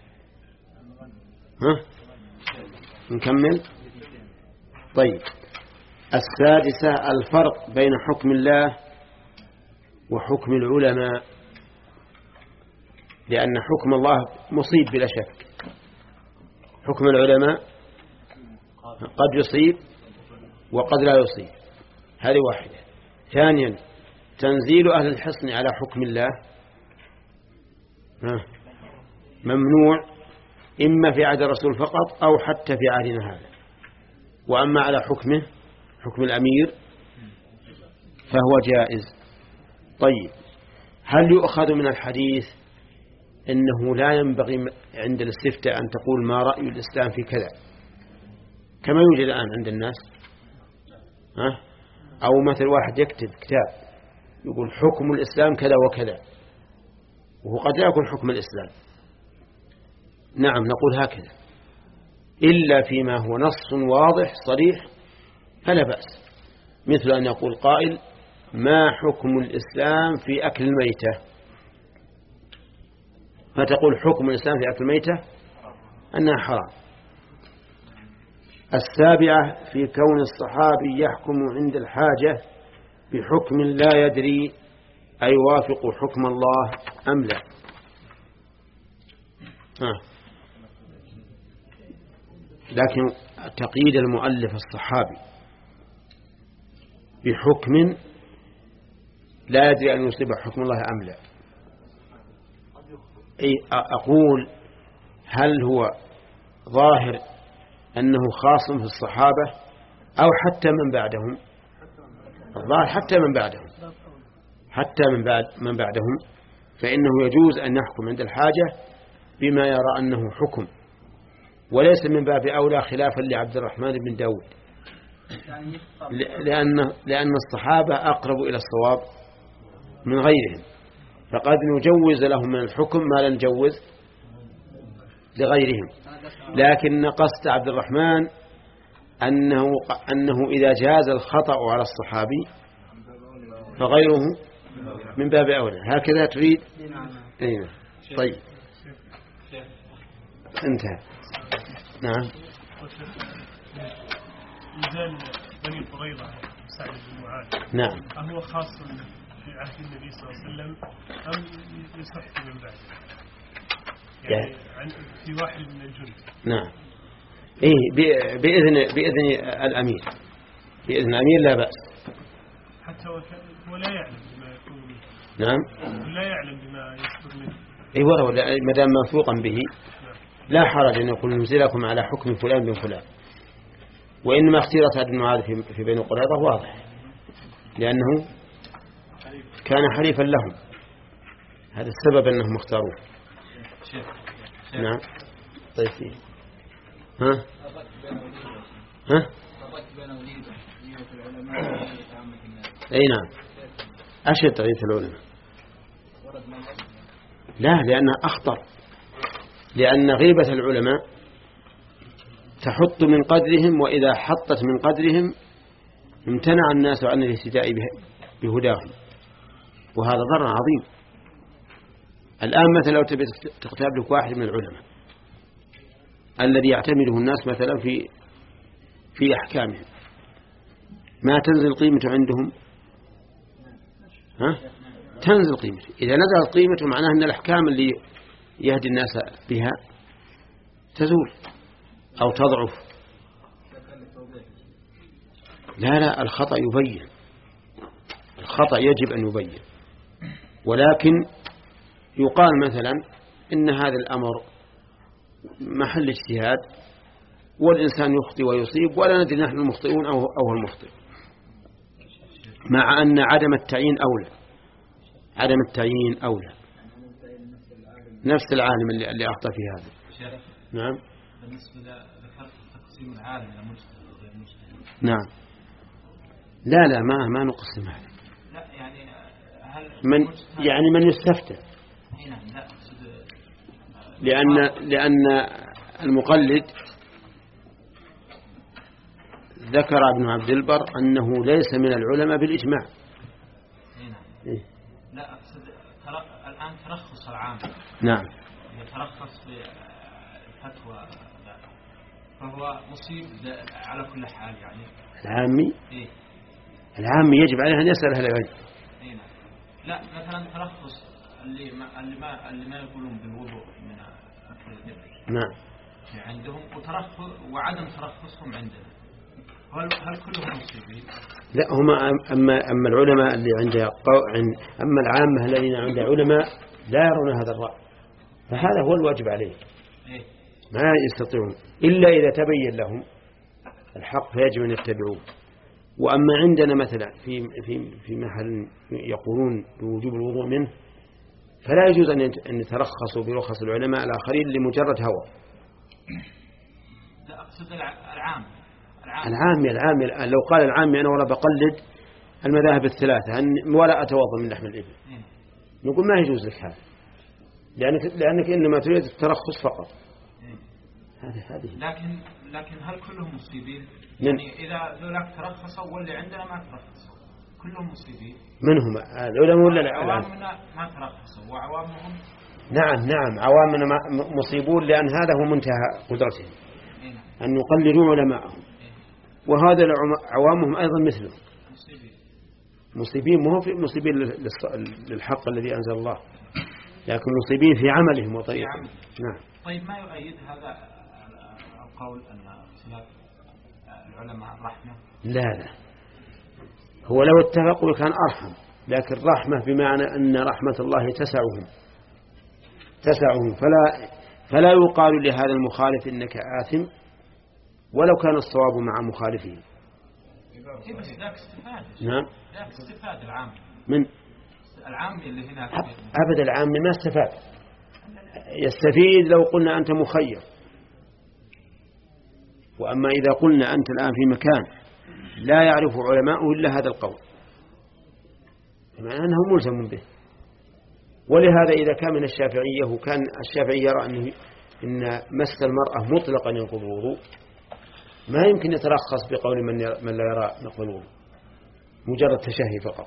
ها؟ نكمل. طيب، السادسة الفرق بين حكم الله وحكم العلماء، لأن حكم الله مصيب بلا شك، حكم العلماء قد يصيب وقد لا يصيب، هذه واحدة. ثانيا تنزيل أهل الحصن على حكم الله ممنوع، إما في عهد الرسول فقط أو حتى في عهدنا هذا. وأما على حكمه حكم الأمير فهو جائز. طيب، هل يؤخذ من الحديث إنه لا ينبغي عند الاستفتاء أن تقول ما رأي الإسلام في كذا كما يوجد الآن عند الناس؟ ها؟ أو مثل واحد يكتب كتاب يقول حكم الإسلام كذا وكذا، وهو قد لا يكون حكم الإسلام. نعم نقول هكذا، إلا فيما هو نص واضح صريح فلا بأس، مثل أن يقول قائل ما حكم الإسلام في أكل الميتة، فتقول حكم الإسلام في أكل الميتة أنها حرام. السابعة في كون الصحابي يحكم عند الحاجة بحكم لا يدري أيوافق حكم الله أم لا. آه. لكن تقييد المؤلف الصحابي بحكم لا يدري أن يصيب حكم الله أم لا، أي أقول هل هو ظاهر أنه خاص في الصحابة أو حتى من بعدهم؟ الظاهر حتى من بعدهم، حتى من بعد من بعدهم فإنه يجوز أن يحكم عند الحاجة بما يرى أنه حكم، وليس من باب أولى خلافا لعبد الرحمن بن داود، لأن لأن الصحابة أقرب إلى الصواب من غيرهم، فقد نجوز لهم من الحكم ما لا نجوز لغيرهم. لكن قصد عبد الرحمن أنه أنه إذا جاز الخطأ على الصحابي فغيره من باب أولى. هكذا تريد؟ أين؟ طيب انتهى. نعم. ميزان بني قريظة سعد بن معاذ نعم. أهو خاص في عهد النبي صلى الله عليه وسلم أم يصح من بعد؟ يعني عن في واحد من الجند. نعم. إيه بإذن بإذن الأمير، بإذن الأمير لا بأس. حتى ولا يعلم بما يكون منه. نعم. ولا يعلم بما يصدر منه. إيه ولو ما دام موثوقا به لا حرج أن يقول ننزلكم على حكم فلان بن فلان. وإنما اختيار سعد بن معاذ في في بني قريظة واضح، لأنه كان حليفا لهم، هذا السبب أنهم اختاروه. نعم. طيب فيه. ها ها أي نعم. أشد تغيير العلماء، لا لأنها أخطر، لأن غيبة العلماء تحط من قدرهم، وإذا حطت من قدرهم امتنع الناس عن الاهتداء بهداهم، وهذا ضرر عظيم. الآن مثلا لو تبي تختار لك واحد من العلماء الذي يعتمده الناس مثلا في في أحكامهم، ما تنزل قيمته عندهم؟ ها؟ تنزل قيمته. إذا نزلت قيمته معناه أن الأحكام اللي يهدي الناس بها تزول أو تضعف. لا لا، الخطأ يبين، الخطأ يجب أن يبين، ولكن يقال مثلا إن هذا الأمر محل اجتهاد والإنسان يخطئ ويصيب ولا ندري نحن المخطئون أو هو المخطئ، مع أن عدم التعيين أولى، عدم التعيين أولى. نفس العالم اللي, اللي أخطأ في هذا. نعم. بالنسبة لذكرت تقسيم العالم إلى مجتهد وغير مجتهد. نعم. لا لا ما ما نقسم هذا. لا يعني هل من يعني من يستفتى. نعم لا أقصد لأن لأن المقلد ذكر ابن عبد البر أنه ليس من العلماء بالإجماع. نعم. إيه؟ لا أقصد الآن ترخص العام. نعم. يترخص بفتوى فهو مصيب على كل حال يعني. العامي. إيه؟ العامي يجب عليه أن يسأل أهل العلم. إيه نعم. لا مثلا ترخص اللي ما اللي ما اللي ما يقولون بالوضوء من أكل الإبل. نعم. شيء عندهم وترخص وعدم ترخصهم عندنا، هل هل كلهم مصيبين؟ لا، هم أما أما العلماء اللي عنده أما العامة الذين عند علماء لا يرون هذا الرأي، فهذا هو الواجب عليه، ما يستطيعون إلا إذا تبين لهم الحق فيجب أن يتبعوه. وأما عندنا مثلا في في في محل يقولون بوجوب الوضوء منه، فلا يجوز أن يترخصوا برخص العلماء الآخرين لمجرد هوى. لا أقصد العام العامي العامي الآن لو قال العامي أنا ولا بقلد المذاهب الثلاثة ولا أتوضأ من لحم الإبل، نقول ما يجوز لك هذا، لأنك لأنك إنما تريد الترخص فقط. هذه هذه. لكن لكن هل كلهم مصيبين؟ من؟ يعني إذا ذولاك ترخصوا واللي عندنا ما ترخصوا كلهم مصيبين؟ من هم العلماء ولا العلماء؟ عوامنا ما ترخصوا وعوامهم. نعم نعم عوامنا مصيبون، لأن هذا هو منتهى قدرتهم أن يقلدوا علماءهم، وهذا عوامهم أيضا مثله مصيبين، مو في مصيبين للحق الذي أنزل الله، لكن مصيبين في عملهم وطريقهم. نعم. طيب ما يؤيد هذا القول أن اختلاف العلماء رحمة؟ لا لا، هو لو اتفقوا كان أرحم، لكن رحمة بمعنى أن رحمة الله تسعهم تسعهم فلا فلا يقال لهذا المخالف إنك آثم ولو كان الصواب مع مخالفه. بس ذاك استفاد. نعم. ذاك استفاد العام. من؟ العام اللي هناك. أبدا العام ما استفاد، يستفيد لو قلنا أنت مخير. وأما إذا قلنا أنت الآن في مكان لا يعرف علماؤه إلا هذا القول، بمعنى أنه ملزم به. ولهذا إذا كان من الشافعية وكان الشافعي يرى أنه إن مس المرأة مطلقا ينقض الوضوء، ما يمكن يترخص بقول من, من لا يرى نقض الوضوء، مجرد تشهي فقط،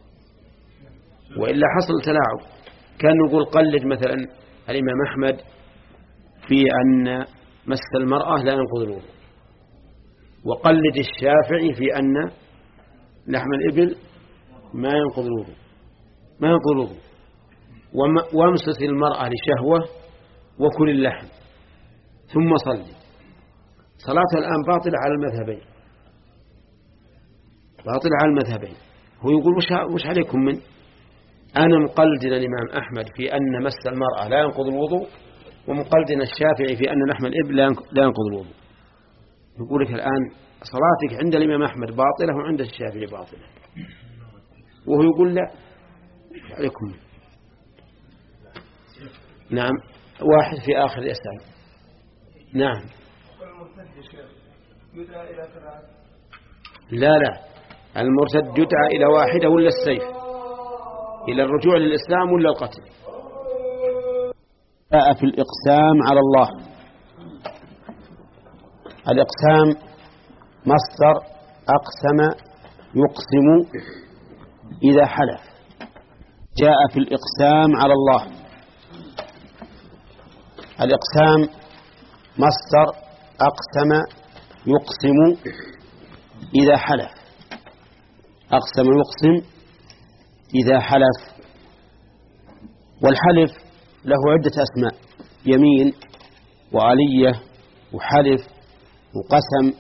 وإلا حصل تلاعب. كان نقول قلد مثلا الإمام أحمد في أن مس المرأة لا ينقض الوضوء، وقلد الشافعي في أن لحم الإبل ما ينقض الوضوء ما ينقض الوضوء وامسس المرأة لشهوة وكل اللحم ثم صلي. صلاة الآن باطلة على المذهبين، باطلة على المذهبين. هو يقول وش, وش عليكم من أنا مقلدنا الإمام أحمد في أن مس المرأة لا ينقض الوضوء، ومقلدنا الشافعي في أن لحم الإبل لا ينقض الوضوء. يقول لك الآن صلاتك عند الإمام أحمد باطلة وعند الشافعي باطلة، وهو يقول لا عليكم. نعم. واحد في آخر يسأل. نعم. لا لا، المرتد يدعى إلى واحدة ولا السيف، إلى الرجوع للإسلام ولا القتل. جاء في الإقسام على الله. الإقسام مصدر أقسم يقسم إذا حلف. جاء في الإقسام على الله. الإقسام مصدر أقسم يقسم إذا حلف. أقسم يقسم إذا حلف. والحلف له عدة أسماء: يمين وعلية وحلف وقسم،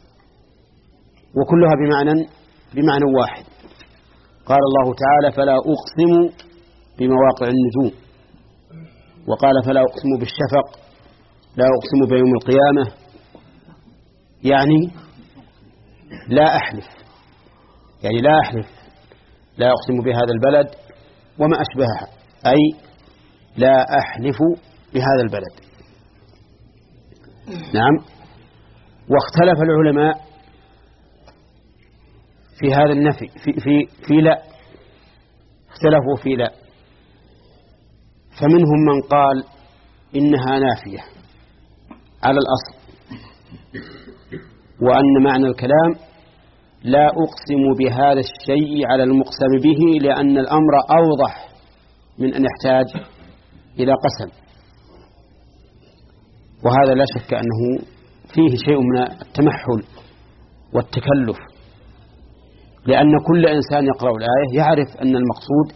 وكلها بمعنى بمعنى واحد. قال الله تعالى: فلا أقسم بمواقع النجوم، وقال: فلا أقسم بالشفق، لا أقسم بيوم القيامة، يعني لا أحلف، يعني لا أحلف، لا أقسم بهذا البلد وما أشبهها، أي لا أحلف بهذا البلد. نعم. واختلف العلماء في هذا النفي في, في, في لا اختلفوا في لا، فمنهم من قال إنها نافية على الأصل، وأن معنى الكلام لا أقسم بهذا الشيء على المقسم به، لأن الأمر أوضح من أن يحتاج إلى قسم. وهذا لا شك أنه فيه شيء من التمحل والتكلف، لأن كل إنسان يقرأ الآية يعرف أن المقصود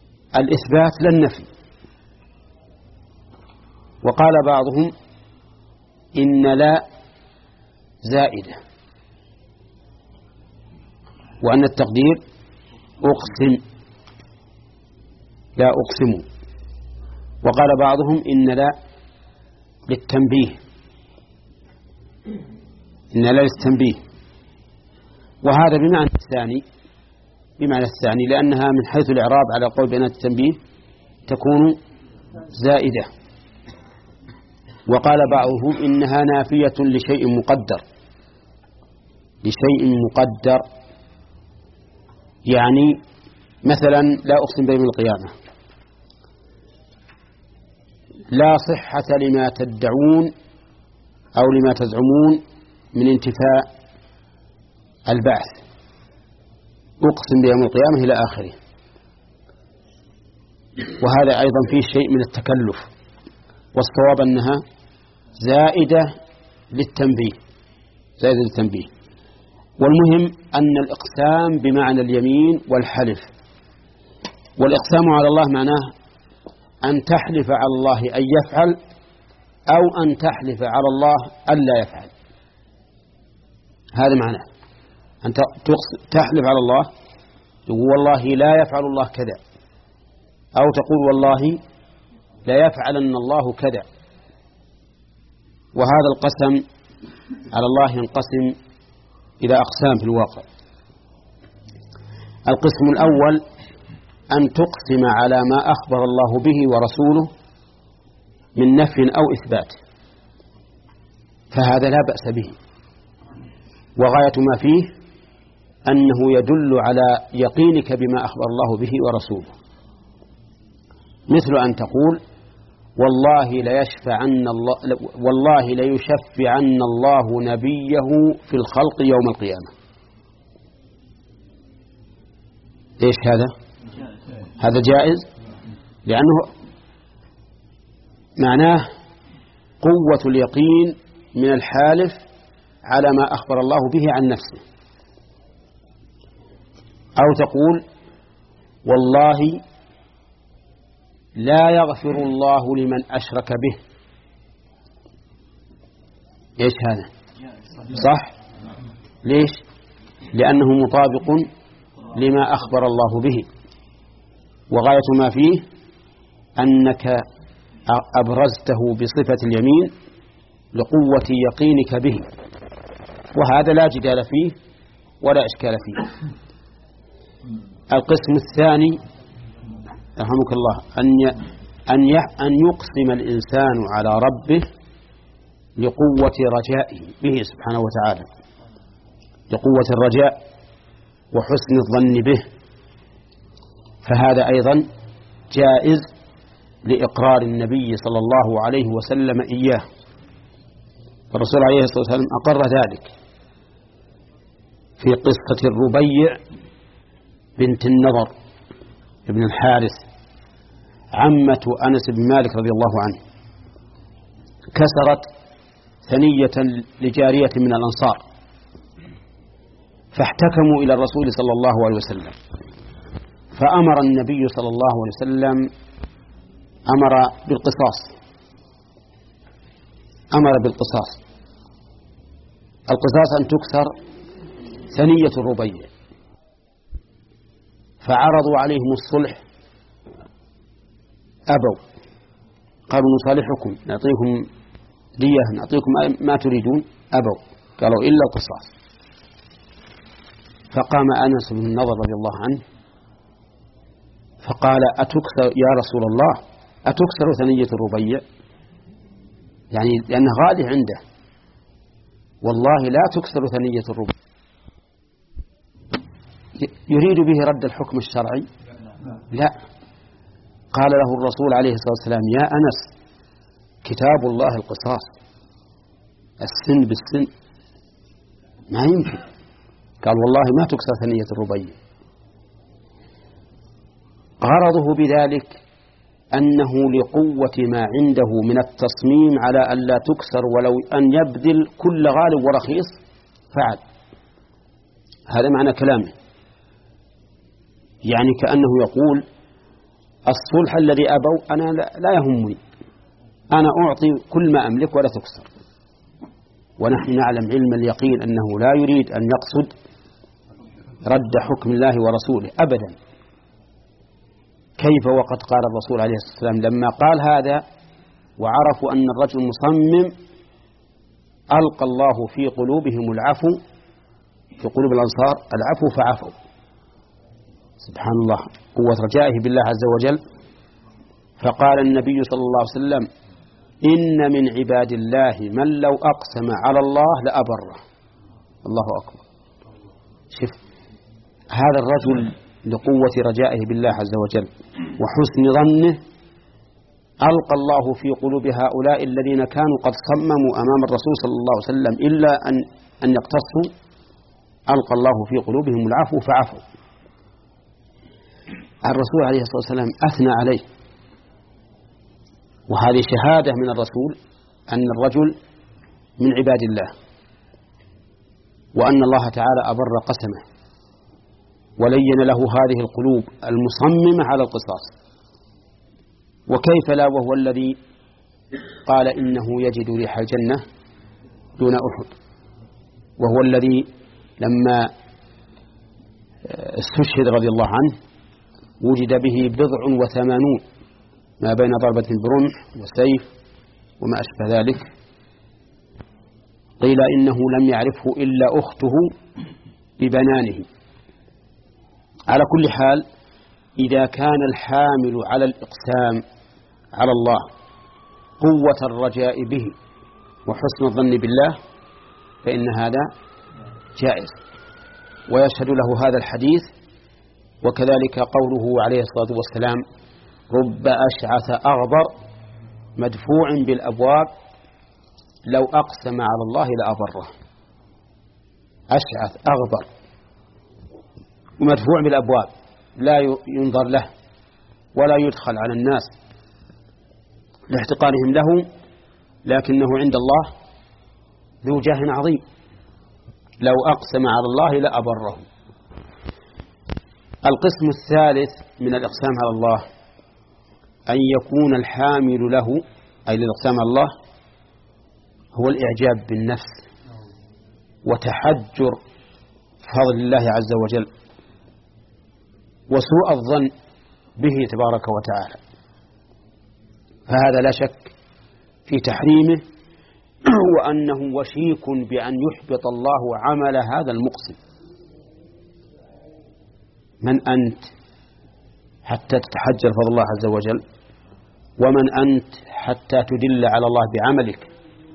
الإثبات لا النفي. وقال بعضهم إن لا زائدة، وأن التقدير أقسم لا أقسم. وقال بعضهم إن لا للتنبيه، إن لا للتنبيه، وهذا بمعنى الثاني بمعنى الثاني لأنها من حيث الإعراب على قول بأن التنبيه تكون زائدة. وقال بعضهم إنها نافية لشيء مقدر لشيء مقدر يعني مثلا لا أقسم بيوم القيامة، لا صحة لما تدعون أو لما تزعمون من انتفاء البعث، أقسم بيوم القيامة إلى آخره. وهذا أيضا فيه شيء من التكلف، والصواب أنها زائدة للتنبيه زائدة للتنبيه. والمهم أن الإقسام بمعنى اليمين والحلف، والإقسام على الله معناه أن تحلف على الله أن يفعل أو أن تحلف على الله أن لا يفعل، هذا معناه أن تحلف على الله تقول والله لا يفعل الله كذا، أو تقول والله لا يفعلن الله كذا. وهذا القسم على الله ينقسم إلى أقسام في الواقع. القسم الأول أن تقسم على ما أخبر الله به ورسوله من نفي أو إثبات، فهذا لا بأس به، وغاية ما فيه أنه يدل على يقينك بما أخبر الله به ورسوله، مثل أن تقول والله ليشفعن الله والله ليشفعن الله نبيه في الخلق يوم القيامة. إيش هذا؟ هذا جائز، لأنه معناه قوة اليقين من الحالف على ما أخبر الله به عن نفسه. أو تقول والله لا يغفر الله لمن أشرك به. إيش هذا؟ صح؟ ليش؟ لأنه مطابق لما أخبر الله به، وغاية ما فيه أنك أبرزته بصفة اليمين لقوة يقينك به، وهذا لا جدال فيه ولا إشكال فيه. القسم الثاني رحمك الله أن أن أن يقسم الإنسان على ربه لقوة رجائه به سبحانه وتعالى، لقوة الرجاء وحسن الظن به، فهذا أيضا جائز لإقرار النبي صلى الله عليه وسلم إياه. الرسول عليه الصلاة والسلام أقر ذلك في قصة الربيع بنت النضر ابن الحارث عمة أنس بن مالك رضي الله عنه، كسرت ثنية لجارية من الأنصار، فاحتكموا إلى الرسول صلى الله عليه وسلم، فأمر النبي صلى الله عليه وسلم أمر بالقصاص أمر بالقصاص القصاص أن تكسر ثنية الربيع، فعرضوا عليهم الصلح أبوا، قالوا نصالحكم نعطيكم دية نعطيكم ما تريدون، أبوا قالوا إلا القصاص. فقام أنس بن النضر رضي الله عنه فقال أتكسر يا رسول الله أتكسر ثنية الربيع، يعني لأنه غالي عنده، والله لا تكسر ثنية الربيع، يريد به رد الحكم الشرعي؟ لا. قال له الرسول عليه الصلاة والسلام يا أنس كتاب الله القصاص، السن بالسن، ما يمكن. قال والله ما تكسر ثنية الربيع. غرضه بذلك أنه لقوة ما عنده من التصميم على أن لا تكسر ولو أن يبذل كل غالب ورخيص فعل. هذا معنى كلامه، يعني كأنه يقول الصلح الذي أبوا أنا لا يهمني، أنا أعطي كل ما أملك ولا تكسر. ونحن نعلم علم اليقين أنه لا يريد أن يقصد رد حكم الله ورسوله أبدا. كيف وقد قال الرسول عليه الصلاة والسلام لما قال هذا وعرفوا أن الرجل مصمم ألقى الله في قلوبهم العفو، في قلوب الأنصار العفو فعفوا. سبحان الله، قوة رجائه بالله عز وجل. فقال النبي صلى الله عليه وسلم: إن من عباد الله من لو أقسم على الله لأبره. الله أكبر. شوف هذا الرجل لقوة رجائه بالله عز وجل وحسن ظنه ألقى الله في قلوب هؤلاء الذين كانوا قد صمموا أمام الرسول صلى الله عليه وسلم إلا أن أن يقتصوا، ألقى الله في قلوبهم العفو فعفوا. الرسول عليه الصلاة والسلام أثنى عليه، وهذه شهادة من الرسول أن الرجل من عباد الله، وأن الله تعالى أبر قسمه ولين له هذه القلوب المصممة على القصاص. وكيف لا وهو الذي قال إنه يجد ريح الجنة دون أحد، وهو الذي لما استشهد رضي الله عنه وجد به بضع وثمانون ما بين ضربة برمح وسيف وما أشبه ذلك. قيل إنه لم يعرفه إلا أخته ببنانه. على كل حال، إذا كان الحامل على الإقسام على الله قوة الرجاء به وحسن الظن بالله فإن هذا جائز، ويشهد له هذا الحديث. وكذلك قوله عليه الصلاة والسلام: رب أشعث أغبر مدفوع بالأبواب لو أقسم على الله لأبره. أشعث أغبر ومدفوع بالأبواب، لا ينظر له ولا يدخل على الناس لاحتقارهم له، لكنه عند الله ذو جاه عظيم. لو أقسم على الله لأبره. القسم الثالث من الإقسام على الله أن يكون الحامل له، أي للإقسام على الله، هو الإعجاب بالنفس وتحجر فضل الله عز وجل وسوء الظن به تبارك وتعالى، فهذا لا شك في تحريمه، وأنه وشيك بأن يحبط الله عمل هذا المقسم. من أنت حتى تتحجر فضل الله عز وجل؟ ومن أنت حتى تدل على الله بعملك؟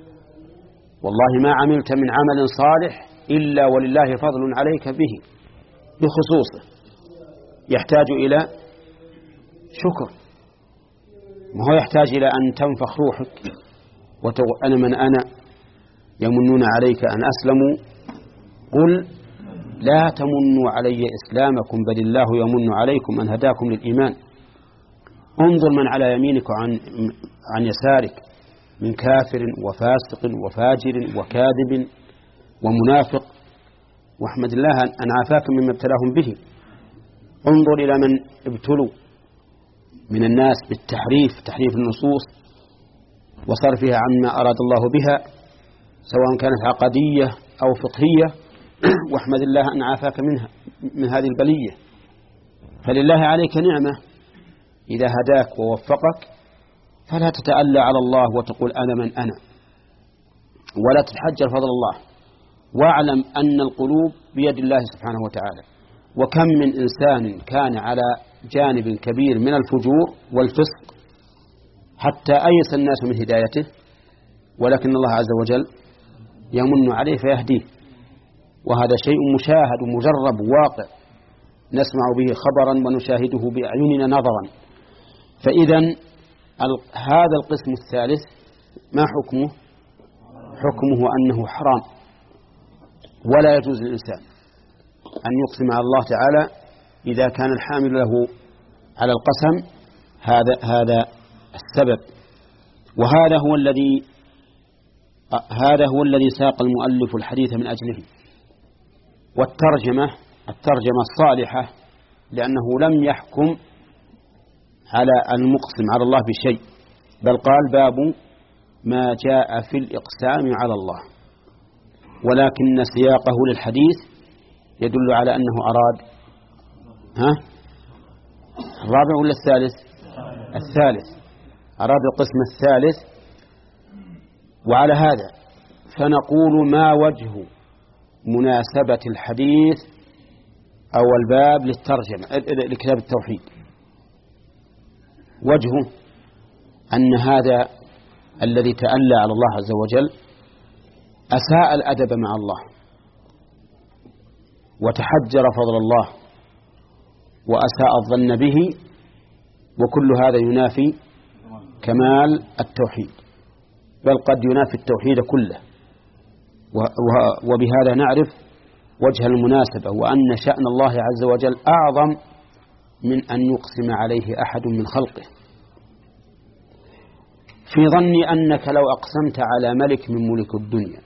والله ما عملت من عمل صالح إلا ولله فضل عليك به بخصوصه، يحتاج إلى شكر، ما هو يحتاج إلى أن تنفخ روحك وتقول أنا من أنا يمنون عليك أن أسلموا قل لا تمنوا علي إسلامكم بل الله يمن عليكم أن هداكم للإيمان. انظر من على يمينك وعن عن يسارك من كافر وفاسق وفاجر وكاذب ومنافق، واحمد الله أن عافاك مما ابتلاهم به. انظر إلى من ابتلوا من الناس بالتحريف، تحريف النصوص وصرفها عما أراد الله بها سواء كانت عقدية أو فقهية، واحمد الله أن عافاك منها من هذه البلية. فلله عليك نعمة إذا هداك ووفقك، فلا تتألى على الله وتقول أنا من أنا، ولا تتحجر فضل الله، واعلم أن القلوب بيد الله سبحانه وتعالى. وكم من إنسان كان على جانب كبير من الفجور والفسق حتى أيس الناس من هدايته، ولكن الله عز وجل يمن عليه فيهديه، وهذا شيء مشاهد مجرب واقع نسمع به خبرا ونشاهده بأعيننا نظرا. فإذا هذا القسم الثالث ما حكمه؟ حكمه أنه حرام، ولا يجوز للإنسان أن يقسم على الله تعالى إذا كان الحامل له على القسم هذا هذا السبب. وهذا هو الذي هذا هو الذي ساق المؤلف الحديث من أجله. والترجمة الترجمة الصالحة، لأنه لم يحكم على المقسم على الله بشيء، بل قال باب ما جاء في الإقسام على الله. ولكن سياقه للحديث يدل على أنه أراد ها الرابع ولا الثالث؟ الثالث، أراد القسم الثالث. وعلى هذا فنقول ما وجه مناسبة الحديث أو الباب للترجمة لكتاب التوحيد؟ وجهه أن هذا الذي تألى على الله عز وجل أساء الأدب مع الله وتحجر فضل الله وأساء الظن به، وكل هذا ينافي كمال التوحيد، بل قد ينافي التوحيد كله. وبهذا نعرف وجه المناسبة، وأن شأن الله عز وجل أعظم من أن يقسم عليه أحد من خلقه. في ظني أنك لو أقسمت على ملك من ملك الدنيا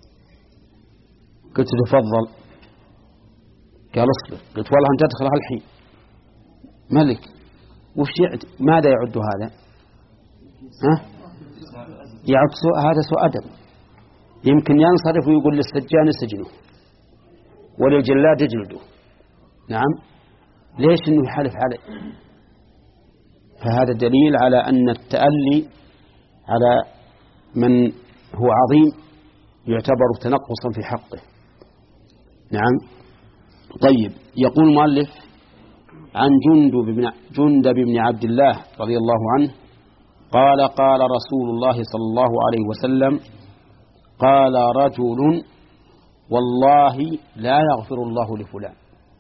قلت تفضل، قال اصبر، قلت والله أن تدخل هالحين ملك، وش يعد؟ ماذا يعد هذا؟ ها؟ يعد سوء، هذا سوء أدب. يمكن ينصرف ويقول للسجان سجنه وللجلاد اجلده. نعم، ليش إنه يحلف عليه؟ فهذا دليل على أن التألي على من هو عظيم يعتبر تنقصا في حقه. نعم. طيب، يقول المؤلف عن جندب بن, جندب بن عبد الله رضي الله عنه قال قال رسول الله صلى الله عليه وسلم قال رجل والله لا يغفر الله لفلان.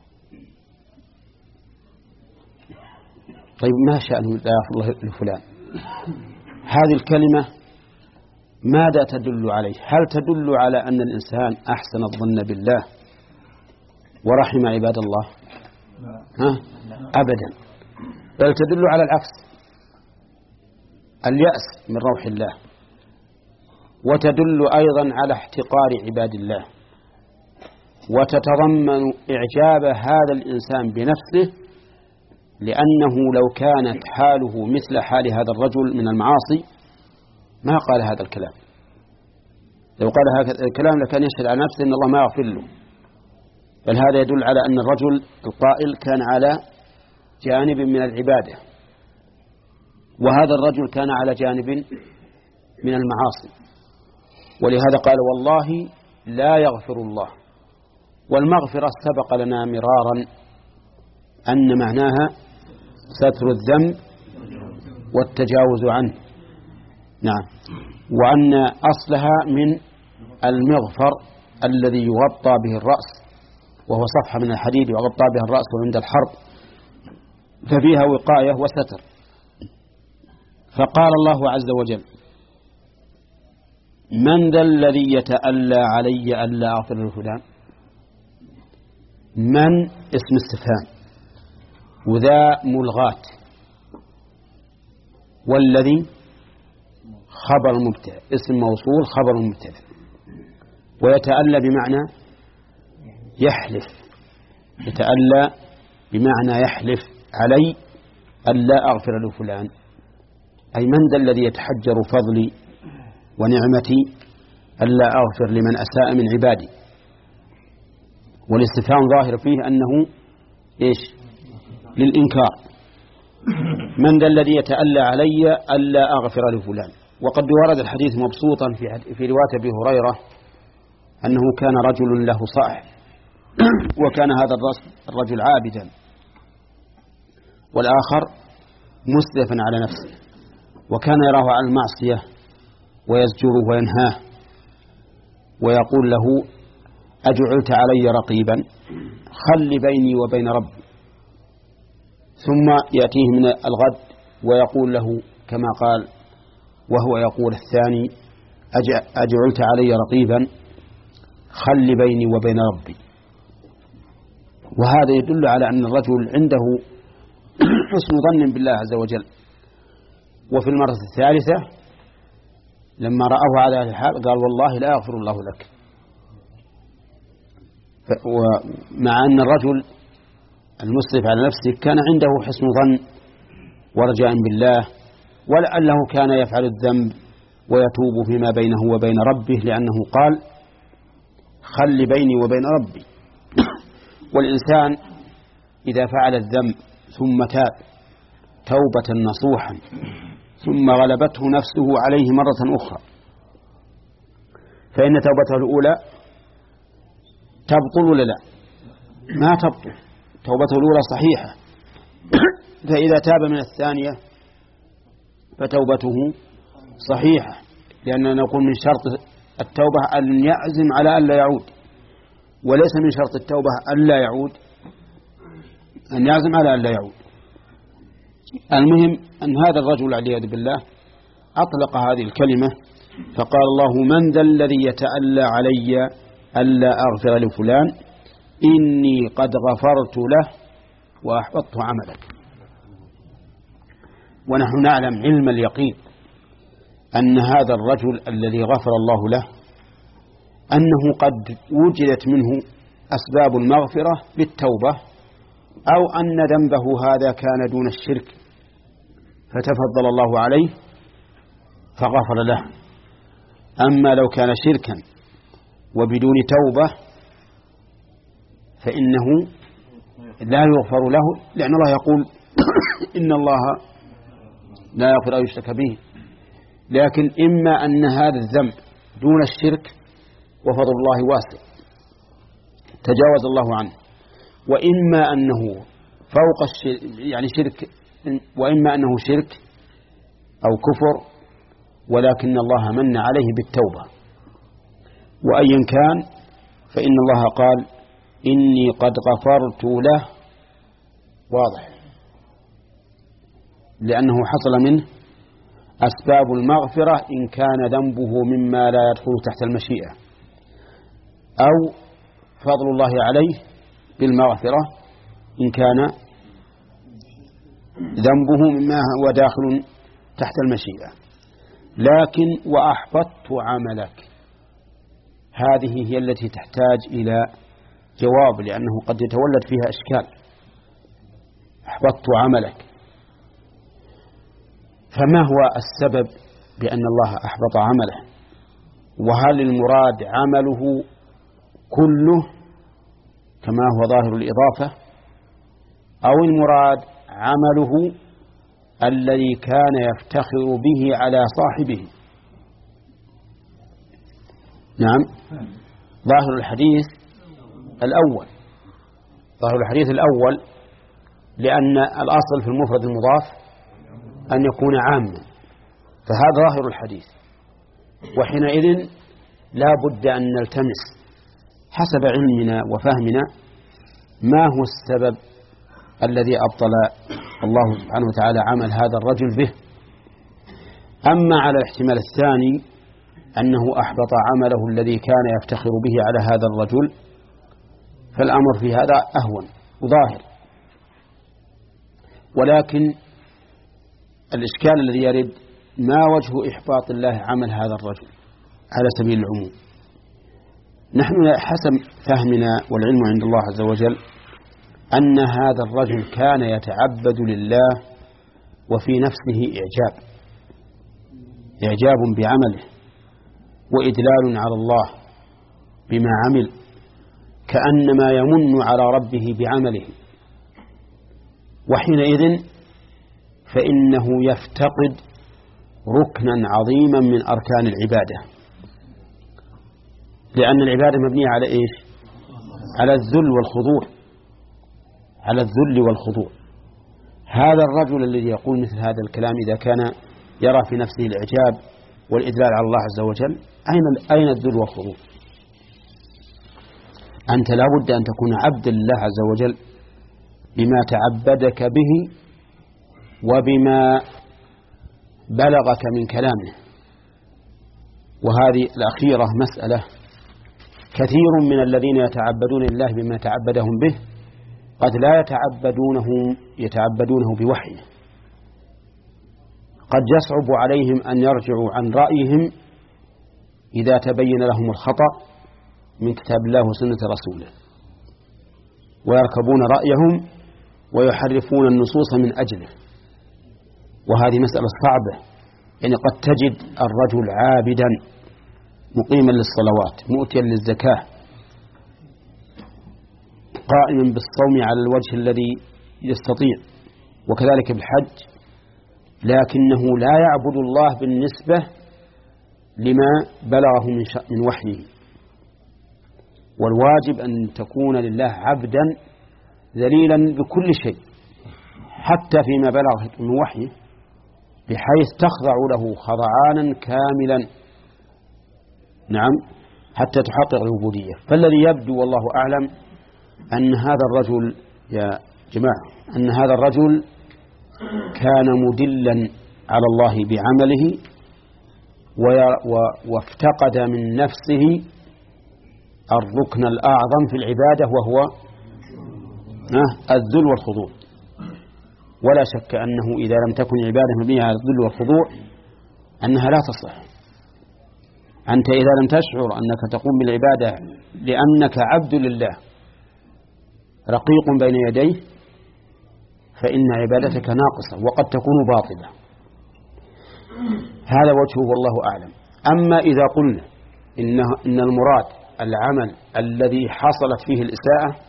طيب، ما شأنه لا يغفر الله لفلان؟ هذه الكلمة ماذا تدل عليه؟ هل تدل على أن الإنسان أحسن الظن بالله ورحم عباد الله؟ ها؟ أبدا، بل تدل على العكس، اليأس من روح الله، وتدل أيضا على احتقار عباد الله، وتتضمن إعجاب هذا الإنسان بنفسه، لأنه لو كانت حاله مثل حال هذا الرجل من المعاصي ما قال هذا الكلام. لو قال هذا الكلام لكان يشهد على نفسه إن الله ما يغفر له. بل هذا يدل على أن الرجل القائل كان على جانب من العبادة، وهذا الرجل كان على جانب من المعاصي، ولهذا قال والله لا يغفر الله. والمغفرة سبق لنا مرارا أن معناها ستر الذنب والتجاوز عنه. نعم، وأن أصلها من المغفر الذي يغطى به الرأس، وهو صفحة من الحديد يغطى بها الرأس عند الحرب، ففيها وقاية وستر. فقال الله عز وجل من ذا الذي يتألى علي ألا أغفر لفلان؟ من اسم استفهام، وذا ملغات، والذي خبر مبتدأ، اسم موصول خبر مبتدأ. ويتألى بمعنى يحلف، يتألى بمعنى يحلف علي ألا أغفر لفلان، أي من ذا الذي يتحجر فضلي ونعمتي ألا أغفر لمن أساء من عبادي. والاستفهام ظاهر فيه أنه إيش؟ للإنكار. من ذا الذي يتألى علي ألا أغفر لفلان. وقد ورد الحديث مبسوطا في في رواية أبي هريرة أنه كان رجل له صاحب، وكان هذا الرجل عابدا والآخر مسرفا على نفسه، وكان يراه على المعصية ويزجره وينهاه ويقول له أجعلت علي رقيبا، خل بيني وبين ربي. ثم يأتيه من الغد ويقول له كما قال، وهو يقول الثاني أجعلت علي رقيبا، خل بيني وبين ربي. وهذا يدل على أن الرجل عنده حسن ظن بالله عز وجل. وفي المرة الثالثة لما رأوه على هذا الحال قال والله لا يغفر الله لك. ومع أن الرجل المسرف على نفسه كان عنده حسن ظن ورجاء بالله، ولعله كان يفعل الذنب ويتوب فيما بينه وبين ربه، لأنه قال خل بيني وبين ربي. والإنسان إذا فعل الذنب ثم تاب توبة نصوحا ثم غلبته نفسه عليه مرة أخرى فإن توبته الأولى تبطل ولا لا؟ ما تبطل، توبته الأولى صحيحة. فإذا تاب من الثانية فتوبته صحيحة، لأننا نقول من شرط التوبة أن يعزم على أن لا يعود، وليس من شرط التوبة أن لا يعود أن يعزم على أن لا يعود. المهم أن هذا الرجل والعياذ بالله أطلق هذه الكلمة فقال الله: من ذا الذي يتألى علي ألا أغفر لفلان إني قد غفرت له وأحبطت عملك. ونحن نعلم علم اليقين أن هذا الرجل الذي غفر الله له أنه قد وجدت منه أسباب المغفرة بالتوبة، أو أن ذنبه هذا كان دون الشرك فتفضل الله عليه فغفر له. أما لو كان شركا وبدون توبة فإنه لا يغفر له، لأن الله يقول: إن الله لا يغفر أن يشرك به. لكن إما أن هذا الذنب دون الشرك وفضل الله واسع تجاوز الله عنه، وإما أنه فوق الشرك يعني شرك، وإما أنه شرك أو كفر ولكن الله من عليه بالتوبة. وأيا كان فإن الله قال: إني قد غفرت له. واضح، لأنه حصل منه أسباب المغفرة إن كان ذنبه مما لا يدخل تحت المشيئة، أو فضل الله عليه بالمغفرة إن كان ذنبه مما هو داخل تحت المشيئة. لكن وأحبطت عملك هذه هي التي تحتاج إلى جواب، لأنه قد يتولد فيها إشكال. أحبطت عملك، فما هو السبب بأن الله أحبط عمله؟ وهل المراد عمله كله كما هو ظاهر الإضافة، أو المراد عمله الذي كان يفتخر به على صاحبه؟ نعم، ظاهر الحديث الأول، ظاهر الحديث الأول، لأن الأصل في المفرد المضاف أن يكون عاما، فهذا ظاهر الحديث. وحينئذ لا بد أن نلتمس حسب علمنا وفهمنا ما هو السبب الذي أبطل الله سبحانه وتعالى عمل هذا الرجل به. أما على الاحتمال الثاني أنه أحبط عمله الذي كان يفتخر به على هذا الرجل، فالأمر في هذا أهون وظاهر. ولكن الإشكال الذي يرد: ما وجه إحباط الله عمل هذا الرجل على سبيل العموم؟ نحن حسب فهمنا والعلم عند الله عز وجل أن هذا الرجل كان يتعبد لله وفي نفسه إعجاب إعجاب بعمله وإدلال على الله بما عمل، كأنما يمن على ربه بعمله. وحينئذ فإنه يفتقد ركنا عظيما من أركان العبادة، لأن العبادة مبنية على إيش؟ على الذل والخضوع، على الذل والخضوع. هذا الرجل الذي يقول مثل هذا الكلام إذا كان يرى في نفسه الإعجاب والإدلال على الله عز وجل، أين أين الذل والخضوع؟ أنت لا بد أن تكون عبدا لله عز وجل بما تعبدك به وبما بلغك من كلامه. وهذه الأخيرة مسألة كثير من الذين يتعبدون الله بما تعبدهم به قد لا يتعبدونه يتعبدونه بوحيه، قد يصعب عليهم أن يرجعوا عن رأيهم إذا تبين لهم الخطأ من كتاب الله وسنة رسوله، ويركبون رأيهم ويحرفون النصوص من أجله. وهذه مسألة صعبة، يعني قد تجد الرجل عابدا مقيما للصلوات مؤتيا للزكاة قائما بالصوم على الوجه الذي يستطيع، وكذلك بالحج، لكنه لا يعبد الله بالنسبة لما بلغه من وحيه. والواجب أن تكون لله عبدا ذليلا بكل شيء حتى فيما بلغ من وحيه، بحيث تخضع له خضعانا كاملا، نعم، حتى تحقق العبودية. فالذي يبدو والله أعلم أن هذا الرجل يا جماعة أن هذا الرجل كان مدلا على الله بعمله، وافتقد من نفسه الركن الأعظم في العبادة، وهو الذل والخضوع. ولا شك أنه إذا لم تكن عبادة مبنية على الذل والخضوع أنها لا تصلح. أنت إذا لم تشعر أنك تقوم بالعبادة لأنك عبد لله رقيق بين يديه، فإن عبادتك ناقصة وقد تكون باطلة. هذا وجهه والله أعلم. أما إذا قلنا إن, إن المراد العمل الذي حصلت فيه الإساءة،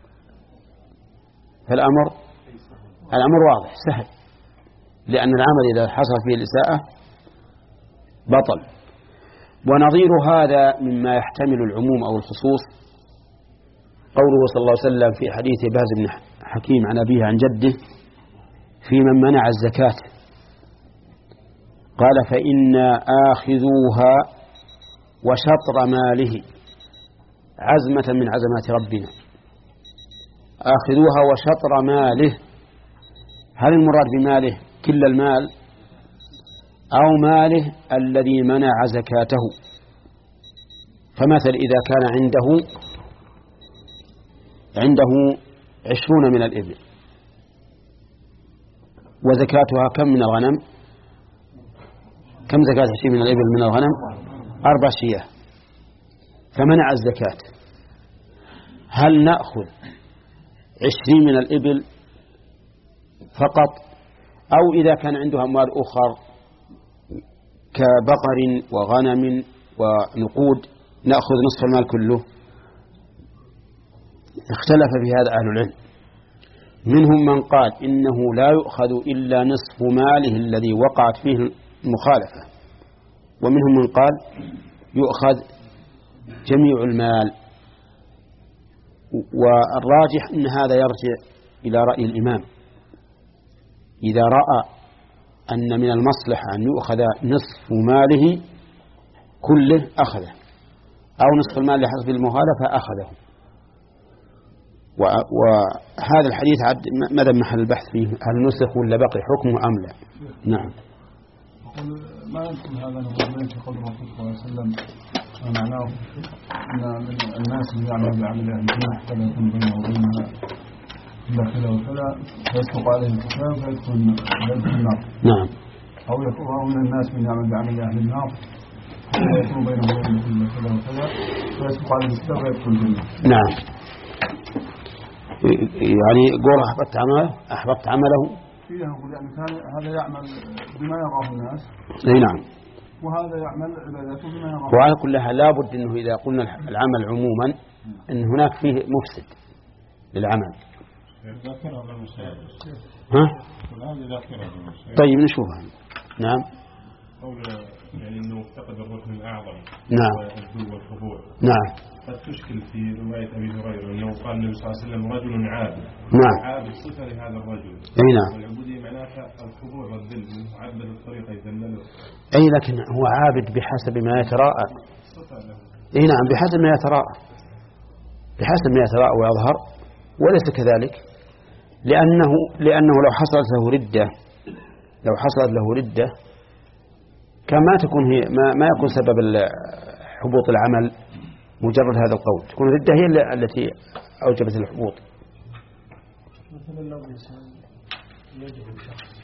فالأمر الأمر واضح سهل، لأن العمل إذا حصلت فيه الإساءة بطل. ونظير هذا مما يحتمل العموم أو الخصوص قوله صلى الله عليه وسلم في حديث باز بن حكيم عن أبيه عن جده في من منع الزكاة، قال: فإنا آخذوها وشطر ماله عزمة من عزمات ربنا. آخذوها وشطر ماله، هل المراد بماله كل المال أو ماله الذي منع زكاته؟ فمثل إذا كان عنده عنده عشرون من الإبل وزكاتها كم من الغنم؟ كم زكاة عشرين من الإبل من الغنم؟ أربع شياه، فمنع الزكاة. هل نأخذ عشرين من الإبل فقط، أو إذا كان عنده أموال أخرى كبقر وغنم ونقود نأخذ نصف المال كله؟ اختلف في هذا أهل العلم. منهم من قال إنه لا يؤخذ إلا نصف ماله الذي وقعت فيه المخالفة، ومنهم من قال يؤخذ جميع المال. والراجح أن هذا يرجع إلى رأي الإمام، إذا رأى أن من المصلحة أن يؤخذ نصف ماله كله أخذه، أو نصف المال لحسب المخالفة أخذه. وهذا الحديث ماذا محل البحث فيه؟ هل نسخ ولا بقي حكمه أم لا؟ نعم. ما يمكن هذا نقول في قول الرسول صلى الله عليه وسلم معناه أن الناس اللي يعمل بعمل أهل الجنة فلا يكون بينه وبينها إلا كذا وكذا فيسبق عليه الكتاب فيدخل النار. نعم. أو يكون من الناس من يعمل بعمل أهل النار فلا يكون بينه وبينها كذا وكذا فيسبق عليه الكتاب فيدخل الجنة. نعم. يعني قول أحبطت عمله أحبطت عمله فيها نقول يعني كان هذا يعمل بما يراه الناس. أي نعم. وهذا يعمل عباداته بما يراه. وعلى كلها لابد أنه إذا قلنا العمل عموما أن هناك فيه مفسد للعمل. ها؟ طيب نشوفها. نعم. قول يعني أنه افتقد الركن الأعظم. نعم. الذل والخضوع. نعم. قد تشكل في رواية أبي هريرة أنه قال النبي صلى الله عليه وسلم رجل عابد. نعم. عابد صفة لهذا الرجل. أي نعم. والعبودية معناها الخضوع والذل، عبد الطريقة يذلله. أي لكن هو عابد بحسب ما يتراءى. أي نعم بحسب ما يتراءى بحسب ما يتراءى ويظهر، وليس كذلك، لأنه لأنه لو حصلت له ردة لو حصلت له ردة كما تكون هي ما, ما يكون سبب حبوط العمل مجرد هذا القول، تكون ردة هي التي أوجبت الحبوط. مثلا لو إنسان يجب شخص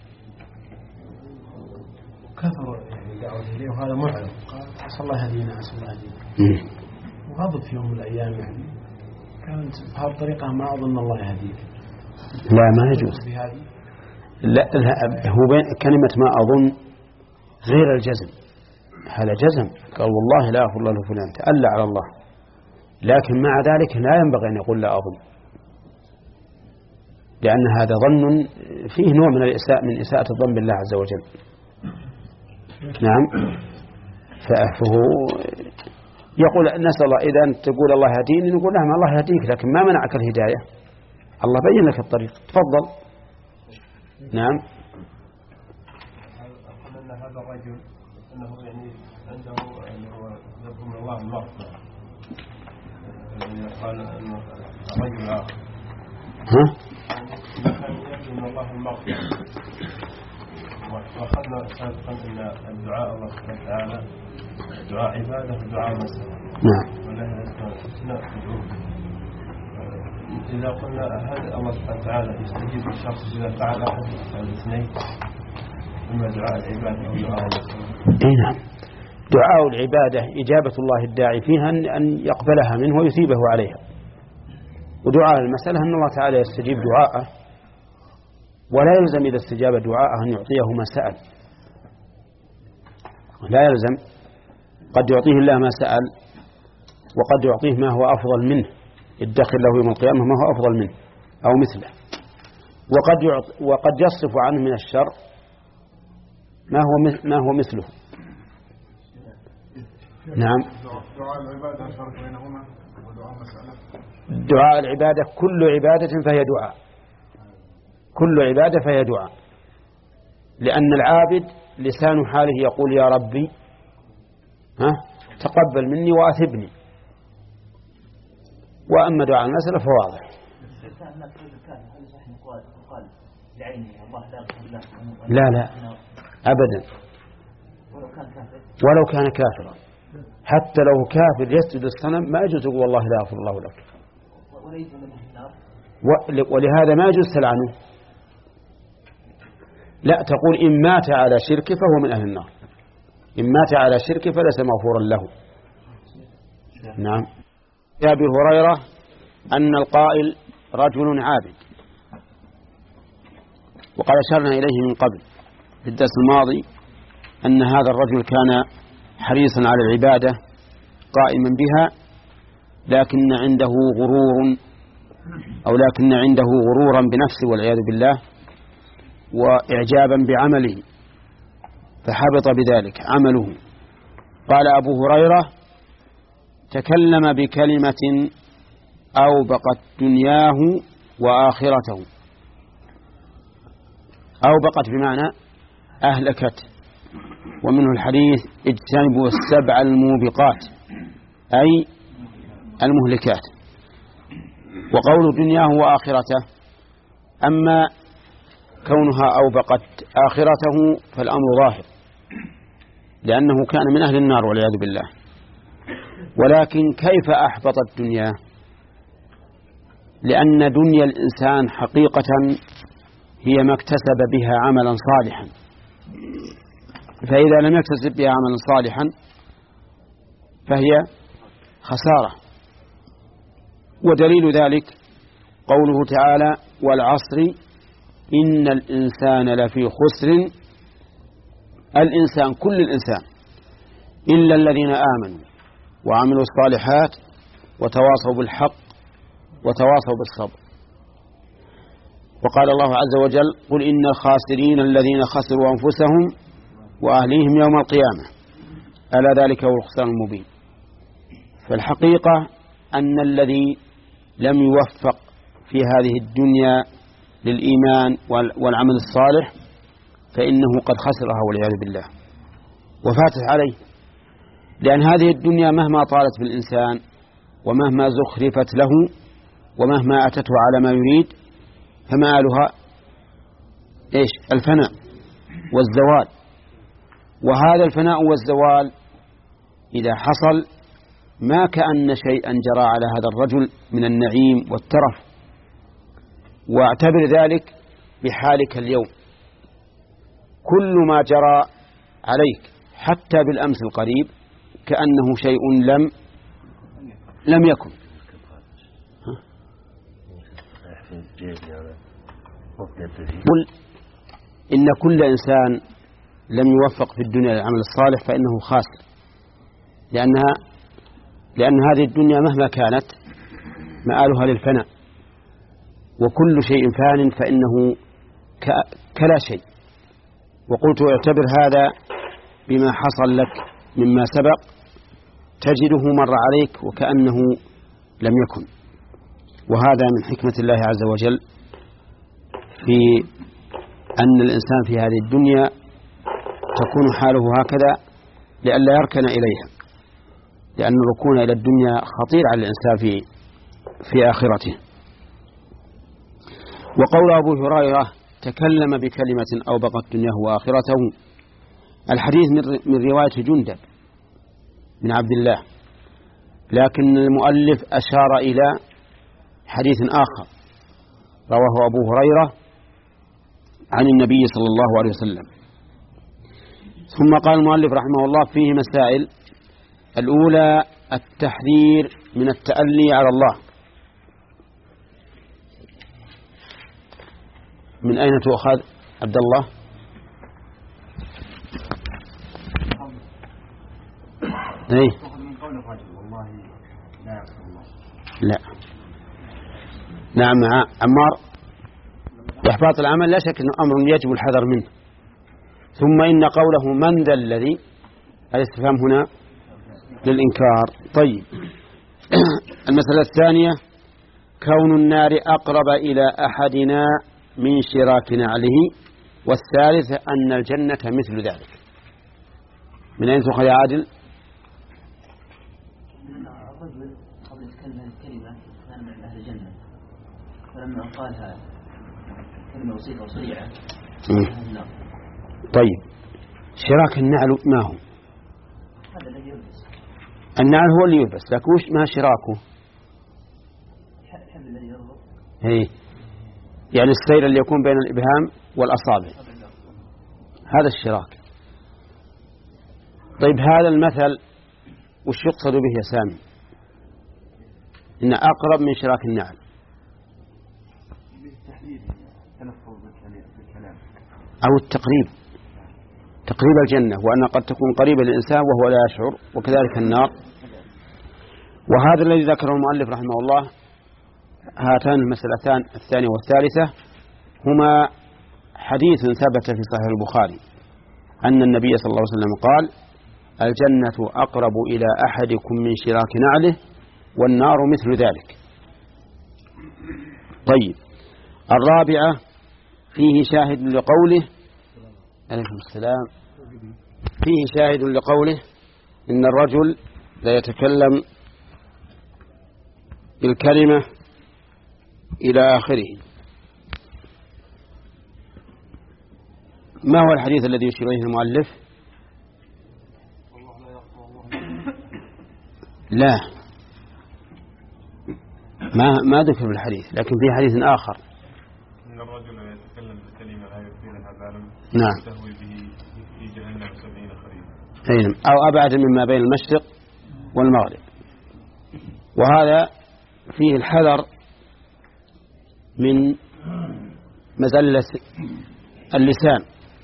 كثر يعني دعوة إليه وهذا معلم، قال عسى الله يهدينا عسى الله يهدينا، وغضب في يوم من الأيام يعني كانت بهذه الطريقة ما أظن الله يهديك. لا ما يجوز. لا, لا هو بين كلمة ما أظن غير الجزم، هذا جزم، قال والله لا أغفر الله فلان تألى على الله، لكن مع ذلك لا ينبغي أن يقول لا أظن، لأن هذا ظن فيه نوع من الإساءة من إساءة الظن بالله عز وجل. نعم. فهو يقول نسأل الله إذا تقول الله يهديني نقول نعم الله يهديك، لكن ما منعك الهداية، الله بين لك الطريق، تفضل. نعم. أن هذا الرجل أنه يعني عنده يرجو من الله المغفرة، قال أن الرجل آخر ها؟ كان يرجو من الله المغفرة، وأخذنا سابقا أن الدعاء الله سبحانه وتعالى دعاء عبادة ودعاء مسألة. نعم. ولا أثناء الدعوة. إذا قلنا هذا الله سبحانه وتعالى يستجيب الشخص إذا فعل أحد الاثنين، إما دعاء العبادة أو دعاء المسألة. أي نعم. دعاء العبادة إجابة الله الداعي فيها أن يقبلها منه ويثيبه عليها، ودعاء المسألة أن الله تعالى يستجيب دعاءه، ولا يلزم إذا استجاب دعاءه أن يعطيه ما سأل، لا يلزم، قد يعطيه الله ما سأل وقد يعطيه ما هو أفضل منه، يدخر له يوم القيامة ما هو أفضل منه أو مثله، وقد يعط وقد يصرف عنه من الشر ما هو ما هو مثله. نعم. دعاء العبادة فرق بينهما ودعاء مسألة. دعاء العبادة كل عبادة فهي دعاء، كل عبادة فهي دعاء، لأن العابد لسان حاله يقول يا ربي ها تقبل مني وأثبني، وأما دعاء المسألة فواضح. لا لا أبدا، ولو كان كافرا، حتى لو كافر يسجد الصنم ما يجوز يقول والله لا أغفر الله لك، ولهذا ما يجوز تلعنه. لا، تقول إن مات على شرك فهو من أهل النار، إن مات على شرك فليس مغفورا له. نعم. يا أبي هريرة أن القائل رجل عابد، وقد أشرنا إليه من قبل في الدرس الماضي أن هذا الرجل كان حريصا على العبادة قائما بها، لكن عنده غرور أو لكن عنده غرورا بنفسه والعياذ بالله، وإعجابا بعمله، فحبط بذلك عمله. قال أبو هريرة تكلم بكلمة أوبقت دنياه وآخرته، أوبقت بمعنى أهلكت، ومنه الحديث اجتنبوا السبع الموبقات أي المهلكات، وقول دنياه وآخرته. أما كونها أوبقت آخرته فالأمر ظاهر، لأنه كان من أهل النار والعياذ بالله. ولكن كيف أحبط الدنيا؟ لأن دنيا الإنسان حقيقة هي ما اكتسب بها عملا صالحا، فإذا لم يكتسب بها عملا صالحا فهي خسارة. ودليل ذلك قوله تعالى والعصر إن الإنسان لفي خسر، الإنسان كل الإنسان إلا الذين آمنوا وعملوا الصالحات وتواصوا بالحق وتواصوا بالصبر. وقال الله عز وجل قل إن الخاسرين الذين خسروا أنفسهم وأهليهم يوم القيامة ألا ذلك هو الخسران المبين. فالحقيقة أن الذي لم يوفق في هذه الدنيا للإيمان والعمل الصالح فإنه قد خسرها والعياذ بالله وفاتت عليه، لأن هذه الدنيا مهما طالت بالإنسان ومهما زخرفت له ومهما أتته على ما يريد فمآلها إيش؟ الفناء والزوال. وهذا الفناء والزوال إذا حصل ما كأن شيئا جرى على هذا الرجل من النعيم والترف. واعتبر ذلك بحالك اليوم، كل ما جرى عليك حتى بالأمس القريب كأنه شيء لم لم يكن. قل إن كل إنسان لم يوفق في الدنيا للعمل الصالح فإنه خاسر، لأنها لأن هذه الدنيا مهما كانت مآلها للفناء، وكل شيء فان فإنه كلا شيء. وقلت اعتبر هذا بما حصل لك مما سبق تجده مر عليك وكأنه لم يكن. وهذا من حكمة الله عز وجل في أن الإنسان في هذه الدنيا تكون حاله هكذا لئلا يركن إليها، لأن الركون إلى الدنيا خطير على الإنسان في في آخرته. وقول أبو هريرة تكلم بكلمة أوبقت دنياه وآخرته، الحديث من رواية جندب من عبد الله، لكن المؤلف أشار إلى حديث آخر رواه أبو هريرة عن النبي صلى الله عليه وسلم. ثم قال المؤلف رحمه الله فيه مسائل. الأولى التحذير من التألي على الله. من أين تؤخذ عبد الله؟ ايه لا نعم عمار. إحباط العمل لا شك أنه أمر يجب الحذر منه. ثم إن قوله من ذا الذي، الاستفهام هنا للإنكار. طيب المسألة الثانية كون النار أقرب إلى أحدنا من شراك نعله. والثالثة أن الجنة مثل ذلك. من أين تؤخذ يا عادل؟ الرجل قبل يتكلم الكلمة كان من أهل الجنة، فلما قالها كلمة بسيطة وسريعة. طيب شراك النعل ما هو؟ هذا الذي يلبس. النعل هو اللي يلبس، لكن وش ما شراكه؟ الحبل الذي يربط. إيه يعني السير اللي يكون بين الإبهام والأصابع، هذا الشراك. طيب هذا المثل وش يقصد به يا سامي؟ إن أقرب من شراك النعل. أو التقريب، تقريب الجنة، وأن قد تكون قريبة للإنسان وهو لا يشعر، وكذلك النار. وهذا الذي ذكره المؤلف رحمه الله، هاتان المسألتان الثانية والثالثة هما حديث ثبت في صحيح البخاري أن النبي صلى الله عليه وسلم قال الجنة أقرب إلى أحدكم من شراك نعله والنار مثل ذلك. طيب الرابعة فيه شاهد لقوله عليكم السلام فيه شاهد لقوله إن الرجل لا يتكلم بالكلمة إلى آخره. ما هو الحديث الذي يشير إليه المؤلف؟ لا ما ما ذكر بالحديث، لكن في حديث آخر إن الرجل يتكلم بكلمة لا يلقي لها بالا نعم تهوي به في جهنم سبعين خريفا، أي أو أبعد مما بين المشرق والمغرب. وهذا فيه الحذر من مزلة اللسان،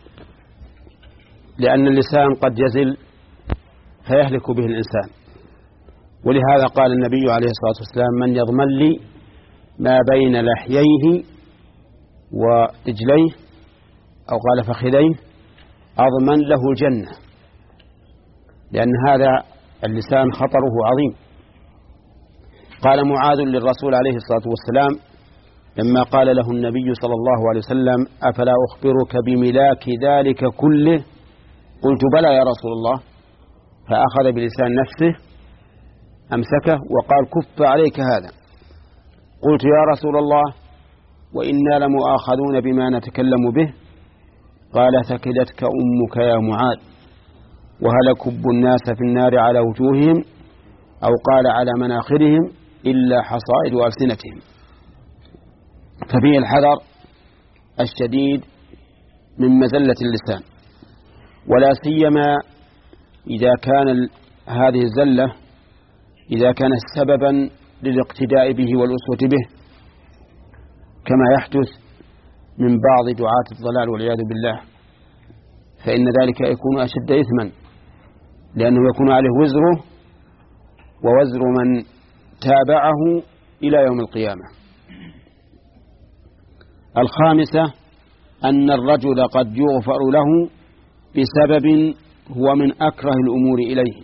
لأن اللسان قد يزل فيهلك به الإنسان. ولهذا قال النبي عليه الصلاة والسلام من يضمن لي ما بين لحييه ورجليه أو قال فخذيه أضمن له الجنة، لأن هذا اللسان خطره عظيم. قال معاذ للرسول عليه الصلاة والسلام لما قال له النبي صلى الله عليه وسلم أفلا أخبرك بملاك ذلك كله؟ قلت بلى يا رسول الله. فأخذ بلسان نفسه أمسكه وقال كف عليك هذا. قلت يا رسول الله وإنا لمؤاخذون بما نتكلم به. قال ثكلتك أمك يا معاذ وهل كب الناس في النار على وجوههم أو قال على مناخرهم إلا حصائد ألسنتهم. ففيه الحذر الشديد من مزلة اللسان، ولا سيما إذا كان هذه الزلة إذا كانت سببا للاقتداء به والأسوة به، كما يحدث من بعض دعاة الضلال والعياذ بالله، فإن ذلك يكون أشد إثما، لأنه يكون عليه وزره ووزر من تابعه إلى يوم القيامة. الخامسة أن الرجل قد يغفر له بسبب هو من أكره الأمور إليه.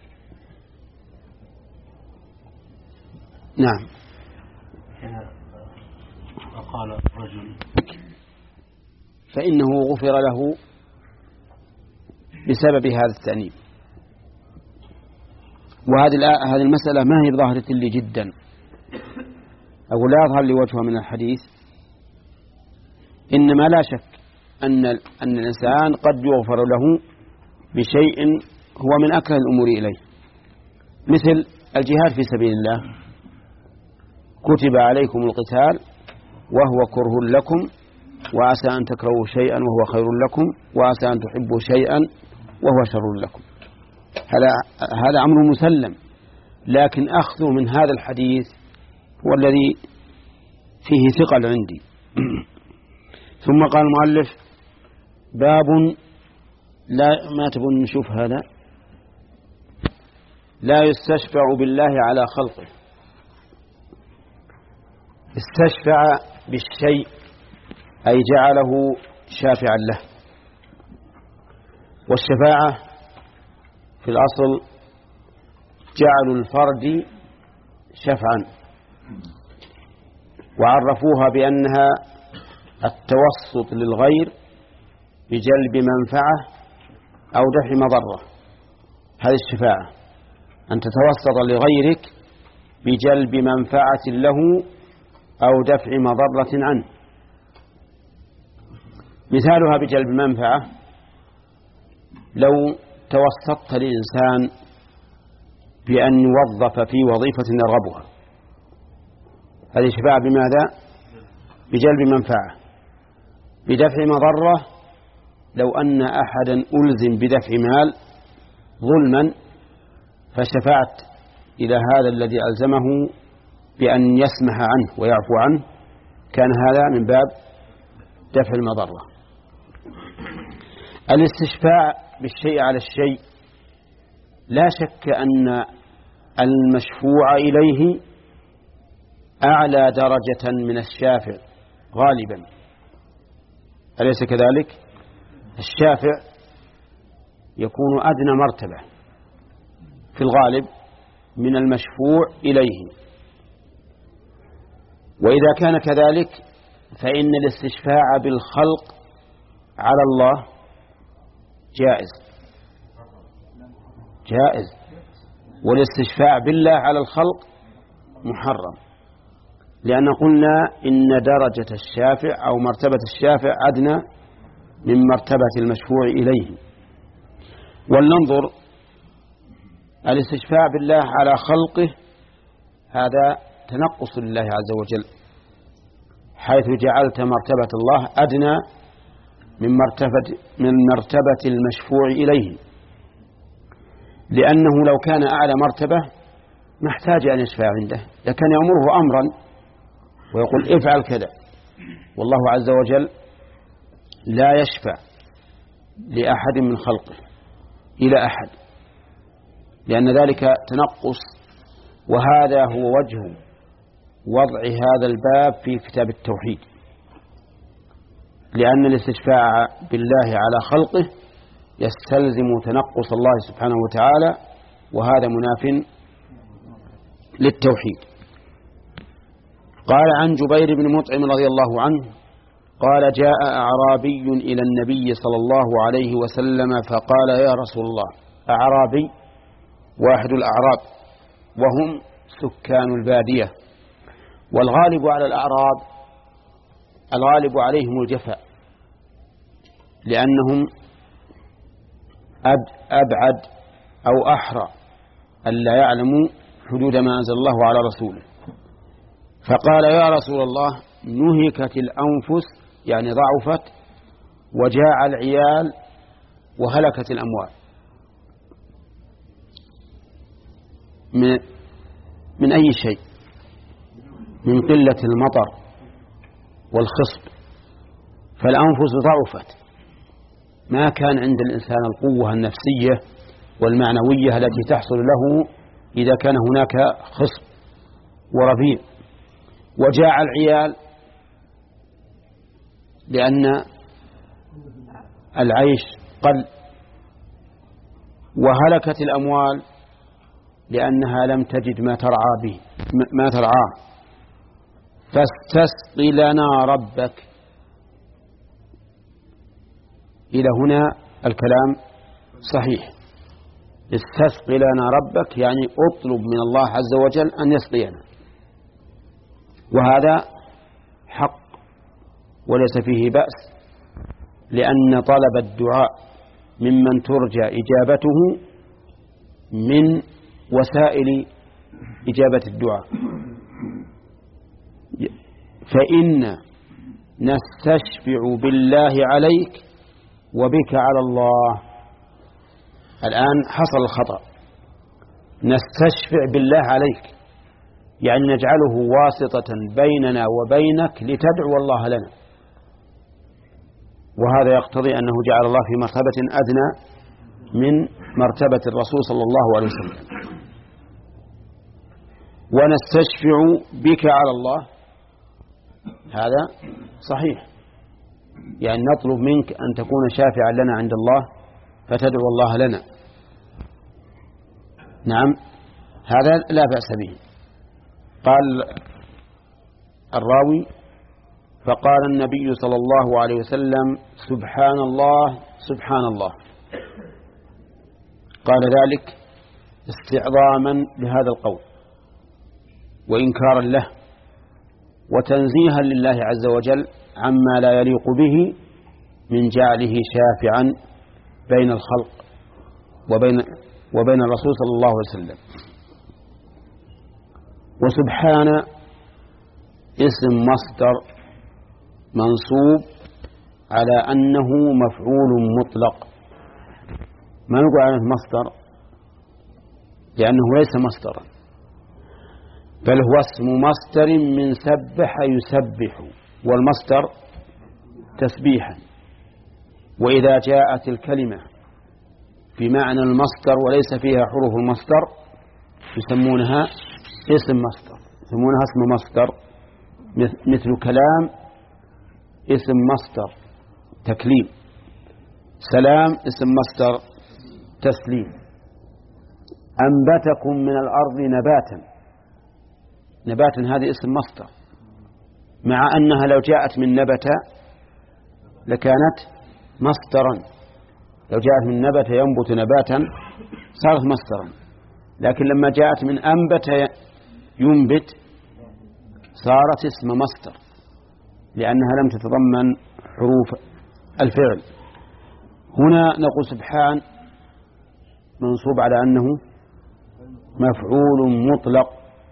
نعم. قال رجل فإنه غفر له بسبب هذا التأنيب. وهذه هذه المسألة ما هي ظاهرة لي جدا، أو لا يظهر لي وجهها من الحديث، إنما لا شك أن أن الإنسان قد يغفر له بشيء هو من أكره الأمور إليه، مثل الجهاد في سبيل الله، كتب عليكم القتال وهو كره لكم وعسى أن تكرهوا شيئا وهو خير لكم وعسى أن تحبوا شيئا وهو شر لكم. هذا هذا أمر مسلم، لكن أخذه من هذا الحديث هو الذي فيه ثقل عندي. ثم قال المؤلف: باب لا ما تبون نشوف هذا لا يستشفع بالله على خلقه. استشفع بالشيء أي جعله شافعا له، والشفاعة في الأصل جعل الفرد شفعا، وعرفوها بأنها التوسط للغير بجلب منفعة أو دفع مضرة. هذه الشفاعة أن تتوسط لغيرك بجلب منفعة له أو دفع مضرة عنه. مثالها بجلب منفعة: لو توسطت لإنسان بأن يوظف في وظيفة يرغبها، هذه شفاعة بماذا؟ بجلب منفعة. بدفع مضرة: لو أن أحدا ألزم بدفع مال ظلما فشفعت إلى هذا الذي ألزمه بأن يسمح عنه ويعفو عنه، كان هذا من باب دفع المضرة. الاستشفاع بالشيء على الشيء لا شك أن المشفوع إليه أعلى درجة من الشافع غالبا، أليس كذلك؟ الشافع يكون أدنى مرتبة في الغالب من المشفوع إليه، وإذا كان كذلك فإن الاستشفاع بالخلق على الله جائز جائز والاستشفاع بالله على الخلق محرم، لأن قلنا إن درجة الشافع أو مرتبة الشافع أدنى من مرتبة المشفوع إليه. ولننظر الاستشفاع بالله على خلقه، هذا تنقص لله عز وجل، حيث جعلت مرتبة الله أدنى من مرتبة من مرتبة المشفوع إليه، لأنه لو كان أعلى مرتبة ما احتاج أن يشفع عنده، لكن يأمره أمرا ويقول افعل كذا، والله عز وجل لا يشفع لأحد من خلقه إلى أحد، لأن ذلك تنقص. وهذا هو وجه وضع هذا الباب في كتاب التوحيد، لأن الاستشفاع بالله على خلقه يستلزم تنقص الله سبحانه وتعالى، وهذا مناف للتوحيد. قال عن جبير بن مطعم رضي الله عنه قال: جاء أعرابي إلى النبي صلى الله عليه وسلم فقال: يا رسول الله. أعرابي واحد الأعراب، وهم سكان البادية، والغالب على الأعراب الغالب عليهم الجفاء، لأنهم أبعد أو أحرى ألا يعلموا حدود ما أنزل الله على رسوله. فقال: يا رسول الله، نهكت الأنفس، يعني ضعفت، وجاع العيال، وهلكت الأموال. من, من أي شيء؟ من قلة المطر والخصب، فالأنفس ضعفت، ما كان عند الإنسان القوة النفسية والمعنوية التي تحصل له إذا كان هناك خصب وربيع. وجاع العيال، لأن العيش قل، وهلكت الأموال لأنها لم تجد ما ترعى به ما ترعاه. فاستسق لنا ربك. إلى هنا الكلام صحيح. استسق لنا ربك يعني اطلب من الله عز وجل أن يسقينا، وهذا حق وليس فيه بأس، لأن طلب الدعاء ممن ترجى إجابته من وسائل إجابة الدعاء. فإن نستشفع بالله عليك وبك على الله. الآن حصل الخطأ. نستشفع بالله عليك يعني نجعله واسطة بيننا وبينك لتدعو الله لنا، وهذا يقتضي أنه جعل الله في مرتبة أدنى من مرتبة الرسول صلى الله عليه وسلم. ونستشفع بك على الله، هذا صحيح، يعني نطلب منك أن تكون شافعا لنا عند الله فتدعو الله لنا. نعم، هذا لا بأس به. قال الراوي: فقال النبي صلى الله عليه وسلم: سبحان الله سبحان الله. قال ذلك استعظاما لهذا القول وإنكارا له وتنزيها لله عز وجل عما لا يليق به من جعله شافعا بين الخلق وبين وبين الرسول صلى الله عليه وسلم. وسبحان اسم مصدر منصوب على أنه مفعول مطلق، ما نقول عنه مصدر لأنه ليس مصدرا، بل هو اسم مصدر من سبح يسبح، والمصدر تسبيحا. وإذا جاءت الكلمة في معنى المصدر وليس فيها حروف المصدر يسمونها اسم مصدر، يسمونها اسم مصدر، مثل كلام اسم مصدر تكليم، سلام اسم مصدر تسليم. أنبتكم من الأرض نباتا، نباتا هذه اسم مصدر، مع أنها لو جاءت من نبت لكانت مصدرا، لو جاءت من نبت ينبت نباتا صارت مصدرا، لكن لما جاءت من أنبت ينبت صارت اسم مصدر لأنها لم تتضمن حروف الفعل. هنا نقول سبحان منصوب على أنه مفعول مطلق،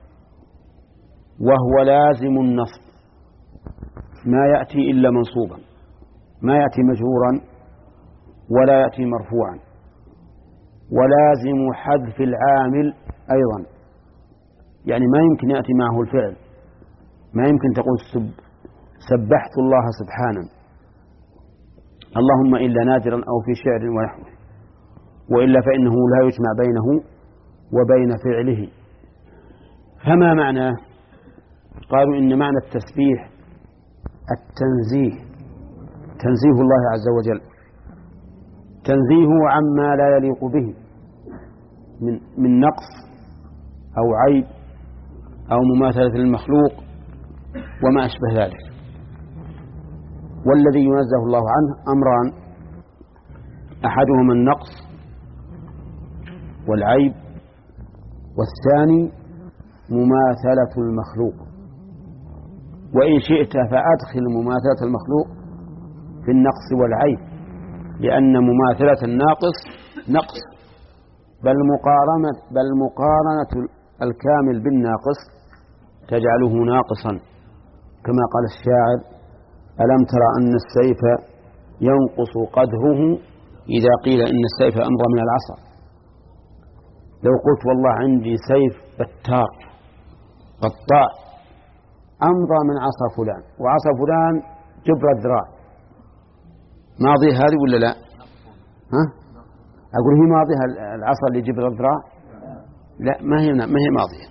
وهو لازم النصب، ما يأتي إلا منصوبا، ما يأتي مجرورا ولا يأتي مرفوعا. ولازم حذف العامل أيضا، يعني ما يمكن يأتي معه الفعل، ما يمكن تقول سب سبحت الله سبحانا اللهم إلا نادرا أو في شعر ونحوه، وإلا فإنه لا يجمع بينه وبين فعله. فما معناه؟ قالوا إن معنى التسبيح التنزيه، تنزيه الله عز وجل، تنزيهه عما لا يليق به من من نقص أو عيب أو مماثلة للمخلوق وما أشبه ذلك. والذي ينزه الله عنه أمران: أحدهما النقص والعيب، والثاني مماثلة المخلوق. وإن شئت فأدخل مماثلة المخلوق في النقص والعيب، لأن مماثلة الناقص نقص، بل مقارنة, بل مقارنة الكامل بالناقص تجعله ناقصا، كما قال الشاعر: ألم ترى أن السيف ينقص قدره إذا قيل إن السيف أمضى من العصا. لو قلت والله عندي سيف بتار قطاع أمضى من عصا فلان، وعصا فلان جبر الذراع، ماضي هذه ولا لا؟ ها؟ أقول هي ماضيها العصا اللي جبر الذراع؟ لا، ما هي ما هي ماضية.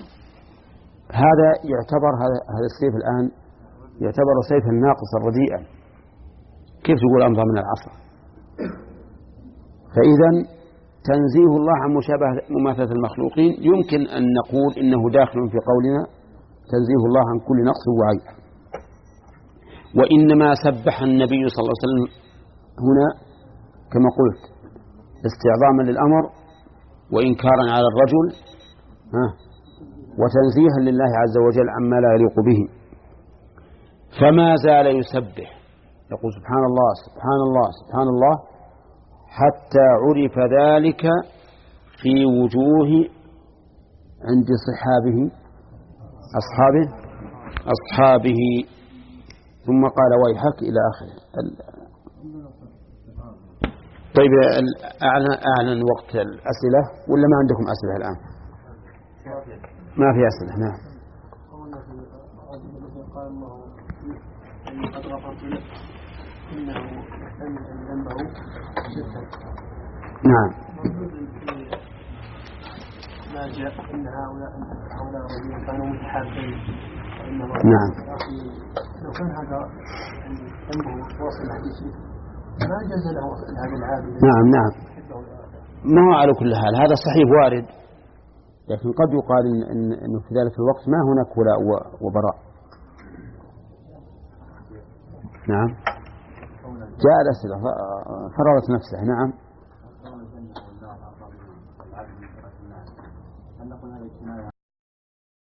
هذا يعتبر هذا السيف الآن يعتبر سيفا ناقصا رديئا، كيف تقول أمضى من العصر؟ فإذا تنزيه الله عن مشابهة مماثلة المخلوقين يمكن أن نقول إنه داخل في قولنا تنزيه الله عن كل نقص وعيب. وإنما سبح النبي صلى الله عليه وسلم هنا كما قلت استعظاما للأمر وإنكارا على الرجل ها وتنزيها لله عز وجل عما لا يليق به، فما زال يسبح يقول سبحان الله سبحان الله سبحان الله حتى عرف ذلك في وجوه عند صحابه أصحابه أصحابه ثم قال ويحك إلى آخره. طيب أعلن, أعلن وقت الأسئلة ولا ما عندكم أسئلة الآن؟ ما في أسئلة. نعم. قد غفرت له إنه يحتمل أن ذنبه جدا. نعم. ما جاء إن هؤلاء هؤلاء الرجال كانوا متحابين. نعم. لو كان هذا ذنبه واصل حديثه ما جاز له هذا العابد. نعم نعم. ما هو على كل حال هذا صحيح وارد، لكن قد يقال إن إنه في ذلك الوقت ما هناك ولاء وبراء. نعم. جاء الأسئلة فرغت نفسه. نعم.